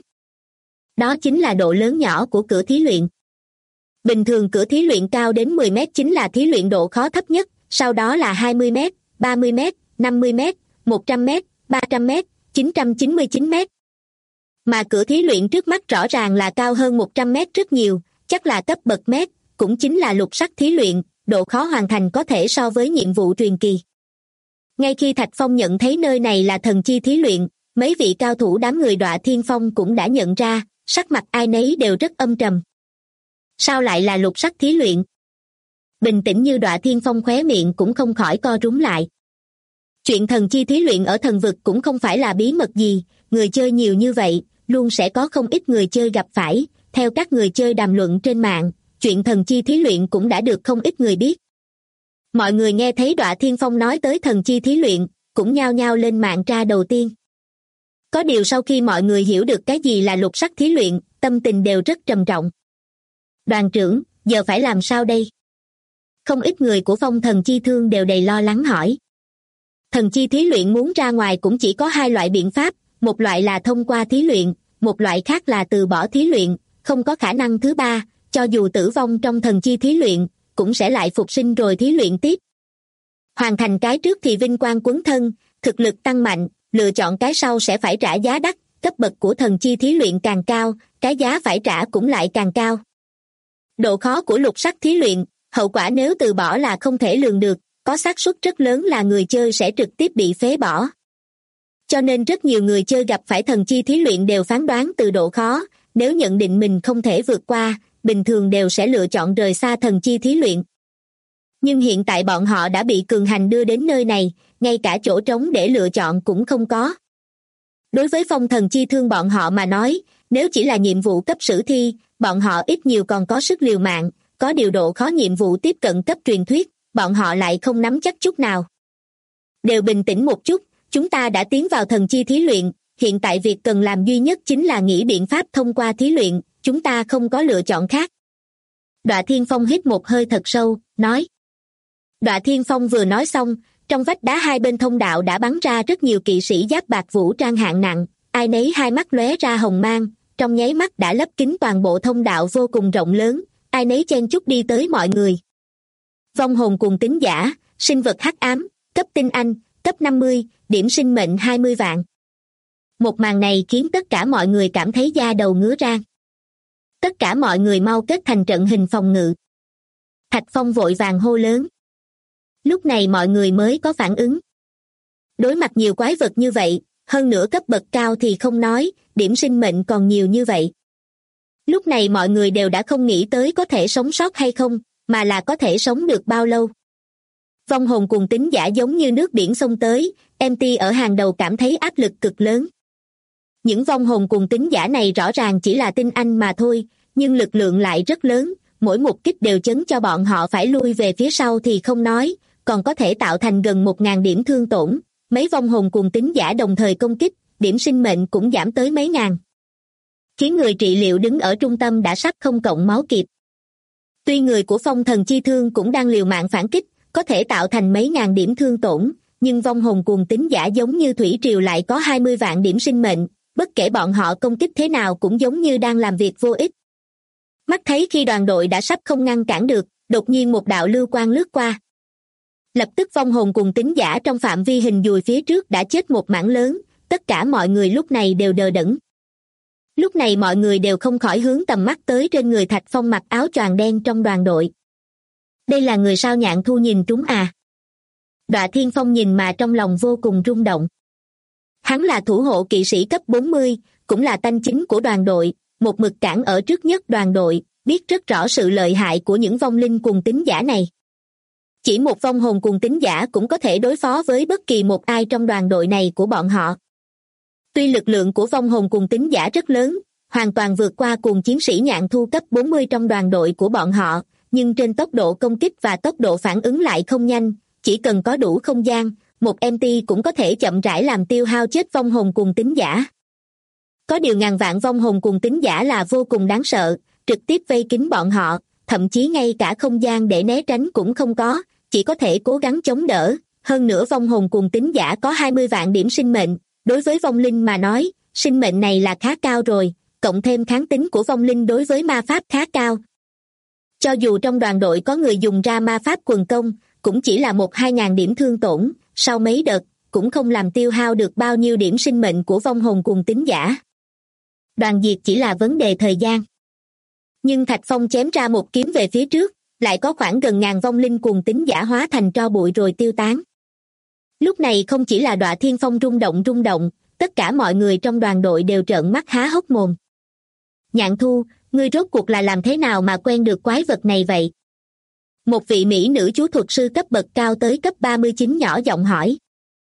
Đó chính là độ lớn nhỏ của cửa thí luyện. Bình thường cửa thí luyện cao đến 10 mét chính là thí luyện độ khó thấp nhất, sau đó là 20 mét, 30 mét, 50 mét, 100 mét, 300 mét, 999 mét. Mà cửa thí luyện trước mắt rõ ràng là cao hơn 100 mét rất nhiều, chắc là cấp bậc mét, cũng chính là lục sắc thí luyện, độ khó hoàn thành có thể so với nhiệm vụ truyền kỳ. Ngay khi Thạch Phong nhận thấy nơi này là thần chi thí luyện, mấy vị cao thủ đám người Đọa Thiên Phong cũng đã nhận ra, sắc mặt ai nấy đều rất âm trầm. Sao lại là lục sắc thí luyện? Bình tĩnh như Đọa Thiên Phong khóe miệng cũng không khỏi co rúm lại. Chuyện thần chi thí luyện ở thần vực cũng không phải là bí mật gì, người chơi nhiều như vậy, luôn sẽ có không ít người chơi gặp phải. Theo các người chơi đàm luận trên mạng, chuyện thần chi thí luyện cũng đã được không ít người biết. Mọi người nghe thấy Đọa Thiên Phong nói tới thần chi thí luyện, cũng nhao nhao lên mạng tra đầu tiên. Có điều sau khi mọi người hiểu được cái gì là lục sắc thí luyện, tâm tình đều rất trầm trọng. Đoàn trưởng, giờ phải làm sao đây? Không ít người của Phong Thần Chi Thương đều đầy lo lắng hỏi. Thần chi thí luyện muốn ra ngoài cũng chỉ có hai loại biện pháp, một loại là thông qua thí luyện, một loại khác là từ bỏ thí luyện, không có khả năng thứ ba, cho dù tử vong trong thần chi thí luyện, cũng sẽ lại phục sinh rồi thí luyện tiếp. Hoàn thành cái trước thì vinh quang quấn thân, thực lực tăng mạnh, lựa chọn cái sau sẽ phải trả giá đắt, cấp bậc của thần chi thí luyện càng cao, cái giá phải trả cũng lại càng cao. Độ khó của lục sắc thí luyện, hậu quả nếu từ bỏ là không thể lường được, có xác suất rất lớn là người chơi sẽ trực tiếp bị phế bỏ. Cho nên rất nhiều người chơi gặp phải thần chi thí luyện đều phán đoán từ độ khó, nếu nhận định mình không thể vượt qua, bình thường đều sẽ lựa chọn rời xa thần chi thí luyện. Nhưng hiện tại bọn họ đã bị cường hành đưa đến nơi này, ngay cả chỗ trống để lựa chọn cũng không có. Đối với Phong Thần Chi Thương bọn họ mà nói, nếu chỉ là nhiệm vụ cấp sử thi, bọn họ ít nhiều còn có sức liều mạng, có điều độ khó nhiệm vụ tiếp cận cấp truyền thuyết, bọn họ lại không nắm chắc chút nào. Đều bình tĩnh một chút, chúng ta đã tiến vào thần chi thí luyện, hiện tại việc cần làm duy nhất chính là nghĩ biện pháp thông qua thí luyện, chúng ta không có lựa chọn khác. Đọa Thiên Phong hít một hơi thật sâu, nói. Đọa Thiên Phong vừa nói xong, trong vách đá hai bên thông đạo đã bắn ra rất nhiều kỵ sĩ giáp bạc vũ trang hạng nặng, ai nấy hai mắt lóe ra hồng mang, trong nháy mắt đã lấp kín toàn bộ thông đạo vô cùng rộng lớn, ai nấy chen chúc đi tới mọi người. Vong hồn cùng tính giả, sinh vật hắc ám, cấp tinh anh, cấp 50, điểm sinh mệnh 20 vạn. Một màn này khiến tất cả mọi người cảm thấy da đầu ngứa ran. Tất cả mọi người mau kết thành trận hình phòng ngự. Thạch Phong vội vàng hô lớn. Lúc này mọi người mới có phản ứng. Đối mặt nhiều quái vật như vậy, hơn nữa cấp bậc cao thì không nói, điểm sinh mệnh còn nhiều như vậy. Lúc này mọi người đều đã không nghĩ tới có thể sống sót hay không, mà là có thể sống được bao lâu. Vong hồn cùng tính giả giống như nước biển xông tới, MT ở hàng đầu cảm thấy áp lực cực lớn. Những vong hồn cùng tính giả này rõ ràng chỉ là tinh anh mà thôi, nhưng lực lượng lại rất lớn, mỗi một kích đều chấn cho bọn họ phải lui về phía sau thì không nói, còn có thể tạo thành gần 1.000 điểm thương tổn. Mấy vong hồn cùng tính giả đồng thời công kích, điểm sinh mệnh cũng giảm tới mấy ngàn. Khiến người trị liệu đứng ở trung tâm đã sắp không cộng máu kịp. Tuy người của Phong Thần Chi Thương cũng đang liều mạng phản kích, có thể tạo thành mấy ngàn điểm thương tổn, nhưng vong hồn cùng tính giả giống như thủy triều lại có 20 vạn điểm sinh mệnh, bất kể bọn họ công kích thế nào cũng giống như đang làm việc vô ích. Mắt thấy khi đoàn đội đã sắp không ngăn cản được, đột nhiên một đạo lưu quang lướt qua. Lập tức vong hồn cùng tính giả trong phạm vi hình dùi phía trước đã chết một mảng lớn, tất cả mọi người lúc này đều đờ đẫn. Lúc này mọi người đều không khỏi hướng tầm mắt tới trên người Thạch Phong mặc áo choàng đen trong đoàn đội. Đây là người sao Nhạn Thu nhìn trúng à? Đọa Thiên Phong nhìn mà trong lòng vô cùng rung động. Hắn là thủ hộ kỵ sĩ cấp 40, cũng là tanh chính của đoàn đội, một mực cản ở trước nhất đoàn đội, biết rất rõ sự lợi hại của những vong linh cùng tính giả này. Chỉ một vong hồn cùng tính giả cũng có thể đối phó với bất kỳ một ai trong đoàn đội này của bọn họ. Tuy lực lượng của vong hồn cùng tính giả rất lớn, hoàn toàn vượt qua cùng chiến sĩ Nhạn Thu cấp 40 trong đoàn đội của bọn họ, nhưng trên tốc độ công kích và tốc độ phản ứng lại không nhanh, chỉ cần có đủ không gian, một MT cũng có thể chậm rãi làm tiêu hao chết vong hồn cùng tính giả. Có điều ngàn vạn vong hồn cùng tính giả là vô cùng đáng sợ, trực tiếp vây kín bọn họ, thậm chí ngay cả không gian để né tránh cũng không có, chỉ có thể cố gắng chống đỡ. Hơn nữa vong hồn cùng tính giả có 20 vạn điểm sinh mệnh, đối với vong linh mà nói, sinh mệnh này là khá cao rồi, cộng thêm kháng tính của vong linh đối với ma pháp khá cao. Cho dù trong đoàn đội có người dùng ra ma pháp quần công, cũng chỉ là 1-2 ngàn điểm thương tổn, sau mấy đợt, cũng không làm tiêu hao được bao nhiêu điểm sinh mệnh của vong hồn cùng tính giả. Đoàn diệt chỉ là vấn đề thời gian. Nhưng Thạch Phong chém ra một kiếm về phía trước, lại có khoảng gần ngàn vong linh cùng tính giả hóa thành tro bụi rồi tiêu tán. Lúc này không chỉ là Đọa Thiên Phong rung động, tất cả mọi người trong đoàn đội đều trợn mắt há hốc mồm. Nhạn Thu, ngươi rốt cuộc là làm thế nào mà quen được quái vật này vậy? Một vị mỹ nữ chú thuật sư cấp bậc cao tới cấp 39 nhỏ giọng hỏi.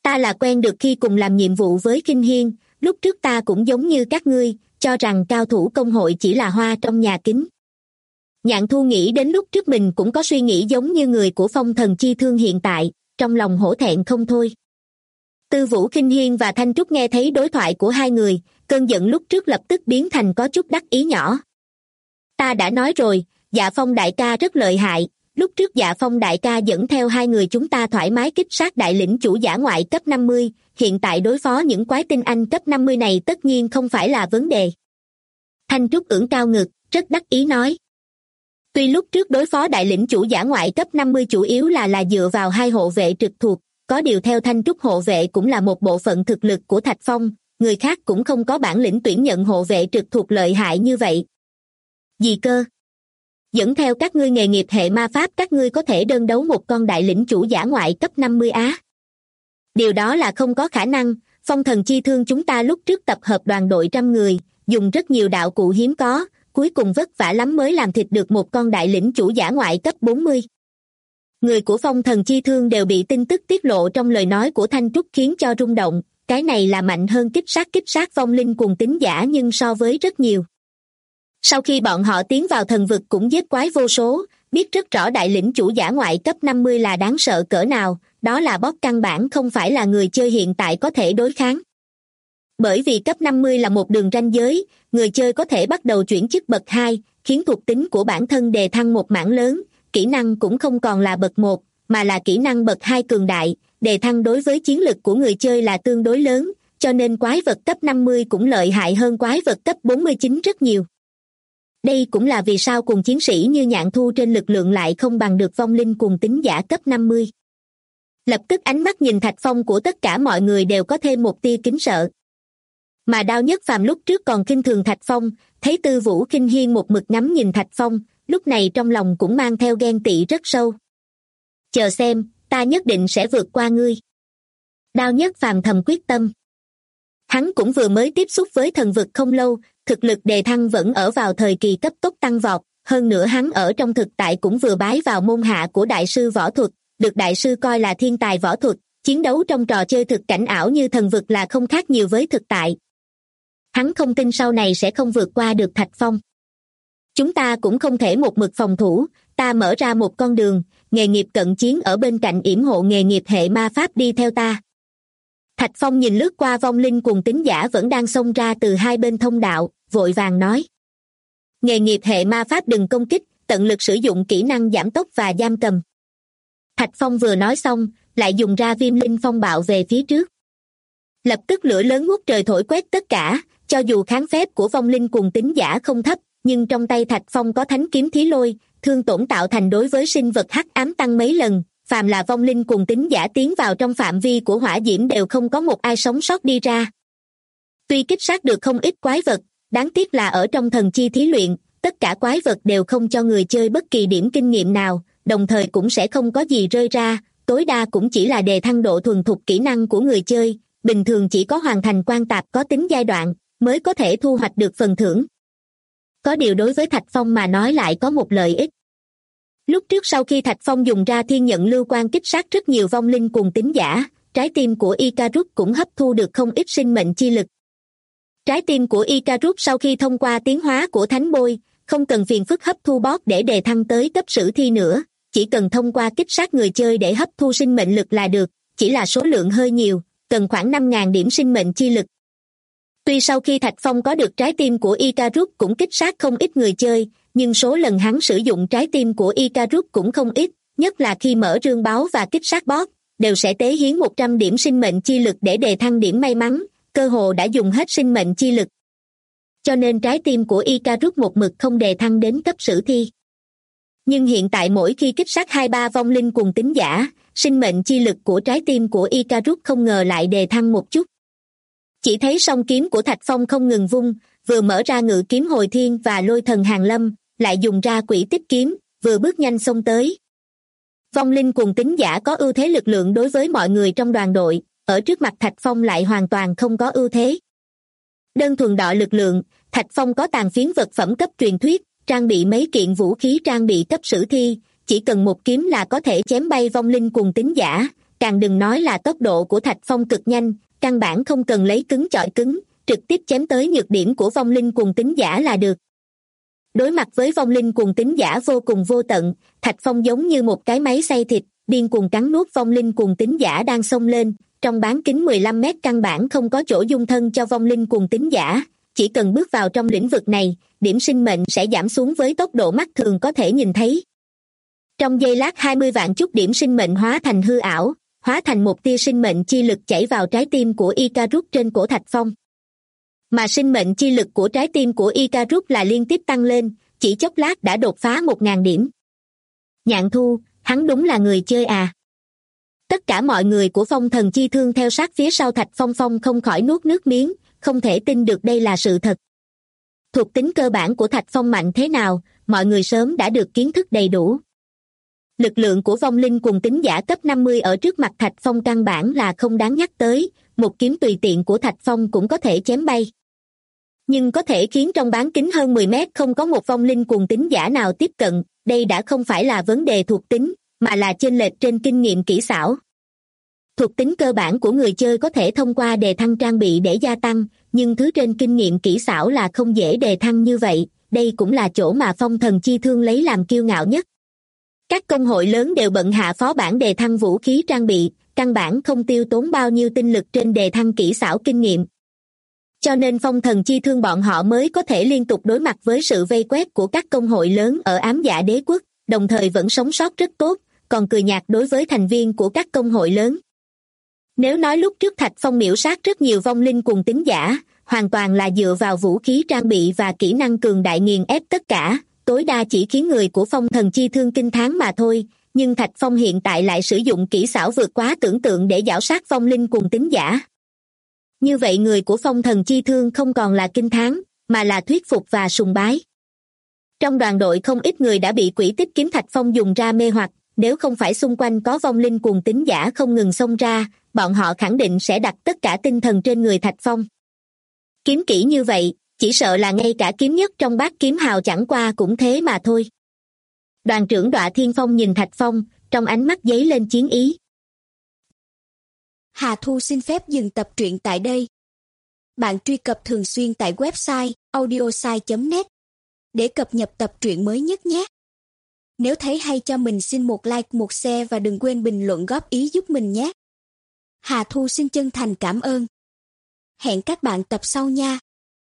Ta là quen được khi cùng làm nhiệm vụ với Kinh Hiên, lúc trước ta cũng giống như các ngươi, cho rằng cao thủ công hội chỉ là hoa trong nhà kính. Nhạn Thu nghĩ đến lúc trước mình cũng có suy nghĩ giống như người của Phong Thần Chi Thương hiện tại, trong lòng hổ thẹn không thôi. Tư Vũ Kinh Hiên và Thanh Trúc nghe thấy đối thoại của hai người, cơn giận lúc trước lập tức biến thành có chút đắc ý nhỏ. Ta đã nói rồi, Dạ Phong đại ca rất lợi hại, lúc trước Dạ Phong đại ca dẫn theo hai người chúng ta thoải mái kích sát đại lĩnh chủ giả ngoại cấp 50, hiện tại đối phó những quái tinh anh cấp 50 này tất nhiên không phải là vấn đề. Thanh Trúc ưỡn cao ngực, rất đắc ý nói. Tuy lúc trước đối phó đại lĩnh chủ giả ngoại cấp 50 chủ yếu là dựa vào hai hộ vệ trực thuộc, có điều theo Thanh Trúc hộ vệ cũng là một bộ phận thực lực của Thạch Phong, người khác cũng không có bản lĩnh tuyển nhận hộ vệ trực thuộc lợi hại như vậy. Gì cơ? Dẫn theo các ngươi nghề nghiệp hệ ma pháp các ngươi có thể đơn đấu một con đại lĩnh chủ giả ngoại cấp 50 á. Điều đó là không có khả năng, Phong Thần Chi Thương chúng ta lúc trước tập hợp đoàn đội 100 người, dùng rất nhiều đạo cụ hiếm có, cuối cùng vất vả lắm mới làm thịt được một con đại lĩnh chủ giả ngoại cấp 40. Người của Phong Thần Chi Thương đều bị tin tức tiết lộ trong lời nói của Thanh Trúc khiến cho rung động, cái này là mạnh hơn kích sát vong linh cùng tính giả nhưng so với rất nhiều. Sau khi bọn họ tiến vào thần vực cũng giết quái vô số, biết rất rõ đại lĩnh chủ giả ngoại cấp 50 là đáng sợ cỡ nào, đó là boss căn bản không phải là người chơi hiện tại có thể đối kháng. Bởi vì cấp 50 là một đường ranh giới, người chơi có thể bắt đầu chuyển chức bậc 2, khiến thuộc tính của bản thân đề thăng một mảng lớn, kỹ năng cũng không còn là bậc 1, mà là kỹ năng bậc 2 cường đại, đề thăng đối với chiến lực của người chơi là tương đối lớn, cho nên quái vật cấp 50 cũng lợi hại hơn quái vật cấp 49 rất nhiều. Đây cũng là vì sao cùng chiến sĩ như Nhạn Thu trên lực lượng lại không bằng được vong linh cùng tính giả cấp 50. Lập tức ánh mắt nhìn Thạch Phong của tất cả mọi người đều có thêm một tia kính sợ. Mà Đao Nhất Phàm lúc trước còn khinh thường Thạch Phong, thấy Tư Vũ Kinh Hiên một mực ngắm nhìn Thạch Phong, lúc này trong lòng cũng mang theo ghen tị rất sâu. Chờ xem, ta nhất định sẽ vượt qua ngươi. Đao Nhất Phàm thầm quyết tâm. Hắn cũng vừa mới tiếp xúc với thần vực không lâu, thực lực đề thăng vẫn ở vào thời kỳ cấp tốc tăng vọt, hơn nữa hắn ở trong thực tại cũng vừa bái vào môn hạ của đại sư võ thuật, được đại sư coi là thiên tài võ thuật, chiến đấu trong trò chơi thực cảnh ảo như thần vực là không khác nhiều với thực tại. Hắn không tin sau này sẽ không vượt qua được Thạch Phong. Chúng ta cũng không thể một mực phòng thủ, ta mở ra một con đường, nghề nghiệp cận chiến ở bên cạnh yểm hộ nghề nghiệp hệ ma pháp đi theo ta. Thạch Phong nhìn lướt qua vong linh cùng tính giả vẫn đang xông ra từ hai bên thông đạo, vội vàng nói. Nghề nghiệp hệ ma pháp đừng công kích, tận lực sử dụng kỹ năng giảm tốc và giam cầm. Thạch Phong vừa nói xong, lại dùng ra viêm linh phong bạo về phía trước. Lập tức lửa lớn ngút trời thổi quét tất cả, cho dù kháng phép của vong linh cùng tính giả không thấp, nhưng trong tay Thạch Phong có thánh kiếm thí lôi, thương tổn tạo thành đối với sinh vật hắc ám tăng mấy lần, phàm là vong linh cùng tính giả tiến vào trong phạm vi của hỏa diễm đều không có một ai sống sót đi ra. Tuy kích sát được không ít quái vật, đáng tiếc là ở trong thần chi thí luyện, tất cả quái vật đều không cho người chơi bất kỳ điểm kinh nghiệm nào, đồng thời cũng sẽ không có gì rơi ra, tối đa cũng chỉ là đề thăng độ thuần thục kỹ năng của người chơi, bình thường chỉ có hoàn thành quan tạp có tính giai đoạn, mới có thể thu hoạch được phần thưởng. Có điều đối với Thạch Phong mà nói lại có một lợi ích. Lúc trước sau khi Thạch Phong dùng ra thiên nhận lưu quan kích sát rất nhiều vong linh cùng tính giả, trái tim của Icarus cũng hấp thu được không ít sinh mệnh chi lực. Trái tim của Icarus sau khi thông qua tiến hóa của thánh bôi, không cần phiền phức hấp thu boss để đề thăng tới cấp sử thi nữa, chỉ cần thông qua kích sát người chơi để hấp thu sinh mệnh lực là được, chỉ là số lượng hơi nhiều, cần khoảng 5.000 điểm sinh mệnh chi lực. Tuy sau khi Thạch Phong có được trái tim của Icarus cũng kích sát không ít người chơi, nhưng số lần hắn sử dụng trái tim của Icarus cũng không ít, nhất là khi mở rương báo và kích sát boss, đều sẽ tế hiến 100 điểm sinh mệnh chi lực để đề thăng điểm may mắn, cơ hồ đã dùng hết sinh mệnh chi lực. Cho nên trái tim của Icarus một mực không đề thăng đến cấp sử thi. Nhưng hiện tại mỗi khi kích sát 2-3 vong linh cùng tính giả, sinh mệnh chi lực của trái tim của Icarus không ngờ lại đề thăng một chút. Chỉ thấy song kiếm của Thạch Phong không ngừng vung, vừa mở ra ngự kiếm hồi thiên và lôi thần hàng lâm, lại dùng ra quỷ tích kiếm, vừa bước nhanh xông tới. Vong linh cùng tính giả có ưu thế lực lượng đối với mọi người trong đoàn đội, ở trước mặt Thạch Phong lại hoàn toàn không có ưu thế. Đơn thuần đọ lực lượng, Thạch Phong có tàn phiến vật phẩm cấp truyền thuyết, trang bị mấy kiện vũ khí trang bị cấp sử thi, chỉ cần một kiếm là có thể chém bay vong linh cùng tính giả, càng đừng nói là tốc độ của Thạch Phong cực nhanh, căn bản không cần lấy cứng chọi cứng, trực tiếp chém tới nhược điểm của vong linh cuồng tín giả là được. Đối mặt với vong linh cuồng tín giả vô cùng vô tận, Thạch Phong giống như một cái máy xay thịt, điên cuồng cắn nuốt vong linh cuồng tín giả đang xông lên, trong bán kính 15 mét căn bản không có chỗ dung thân cho vong linh cuồng tín giả, chỉ cần bước vào trong lĩnh vực này, điểm sinh mệnh sẽ giảm xuống với tốc độ mắt thường có thể nhìn thấy. Trong giây lát 20 vạn chút điểm sinh mệnh hóa thành hư ảo, hóa thành một tia sinh mệnh chi lực chảy vào trái tim của Icarus trên cổ Thạch Phong. Mà sinh mệnh chi lực của trái tim của Icarus là liên tiếp tăng lên, chỉ chốc lát đã đột phá 1.000 điểm. Nhạn Thu, hắn đúng là người chơi à. Tất cả mọi người của Phong Thần Chi Thương theo sát phía sau Thạch Phong không khỏi nuốt nước miếng, không thể tin được đây là sự thật. Thuộc tính cơ bản của Thạch Phong mạnh thế nào, mọi người sớm đã được kiến thức đầy đủ. Lực lượng của vong linh cuồng tín giả cấp 50 ở trước mặt Thạch Phong căn bản là không đáng nhắc tới, một kiếm tùy tiện của Thạch Phong cũng có thể chém bay. Nhưng có thể khiến trong bán kính hơn 10 mét không có một vong linh cuồng tín giả nào tiếp cận, đây đã không phải là vấn đề thuộc tính, mà là chênh lệch trên kinh nghiệm kỹ xảo. Thuộc tính cơ bản của người chơi có thể thông qua đề thăng trang bị để gia tăng, nhưng thứ trên kinh nghiệm kỹ xảo là không dễ đề thăng như vậy, đây cũng là chỗ mà Phong Thần Chi Thương lấy làm kiêu ngạo nhất. Các công hội lớn đều bận hạ phó bản đề thăng vũ khí trang bị, căn bản không tiêu tốn bao nhiêu tinh lực trên đề thăng kỹ xảo kinh nghiệm. Cho nên Phong Thần Chi Thương bọn họ mới có thể liên tục đối mặt với sự vây quét của các công hội lớn ở Ám Dạ Đế Quốc, đồng thời vẫn sống sót rất tốt, còn cười nhạt đối với thành viên của các công hội lớn. Nếu nói lúc trước Thạch Phong miểu sát rất nhiều vong linh cuồng tín giả, hoàn toàn là dựa vào vũ khí trang bị và kỹ năng cường đại nghiền ép tất cả, tối đa chỉ khiến người của Phong Thần Chi Thương kinh thán mà thôi, nhưng Thạch Phong hiện tại lại sử dụng kỹ xảo vượt quá tưởng tượng để giảo sát vong linh cuồng tín giả. Như vậy người của Phong Thần Chi Thương không còn là kinh thán, mà là thuyết phục và sùng bái. Trong đoàn đội không ít người đã bị quỷ tích kiếm Thạch Phong dùng ra mê hoặc, nếu không phải xung quanh có vong linh cuồng tín giả không ngừng xông ra, bọn họ khẳng định sẽ đặt tất cả tinh thần trên người Thạch Phong. Kiếm kỹ như vậy, chỉ sợ là ngay cả kiếm nhất trong bát kiếm hào chẳng qua cũng thế mà thôi. Đoàn trưởng Đọa Thiên Phong nhìn Thạch Phong, trong ánh mắt dấy lên chiến ý. Hà Thu xin phép dừng tập truyện tại đây. Bạn truy cập thường xuyên tại website audiosai.net để cập nhật tập truyện mới nhất nhé. Nếu thấy hay cho mình xin một like, một share và đừng quên bình luận góp ý giúp mình nhé. Hà Thu xin chân thành cảm ơn. Hẹn các bạn tập sau nha.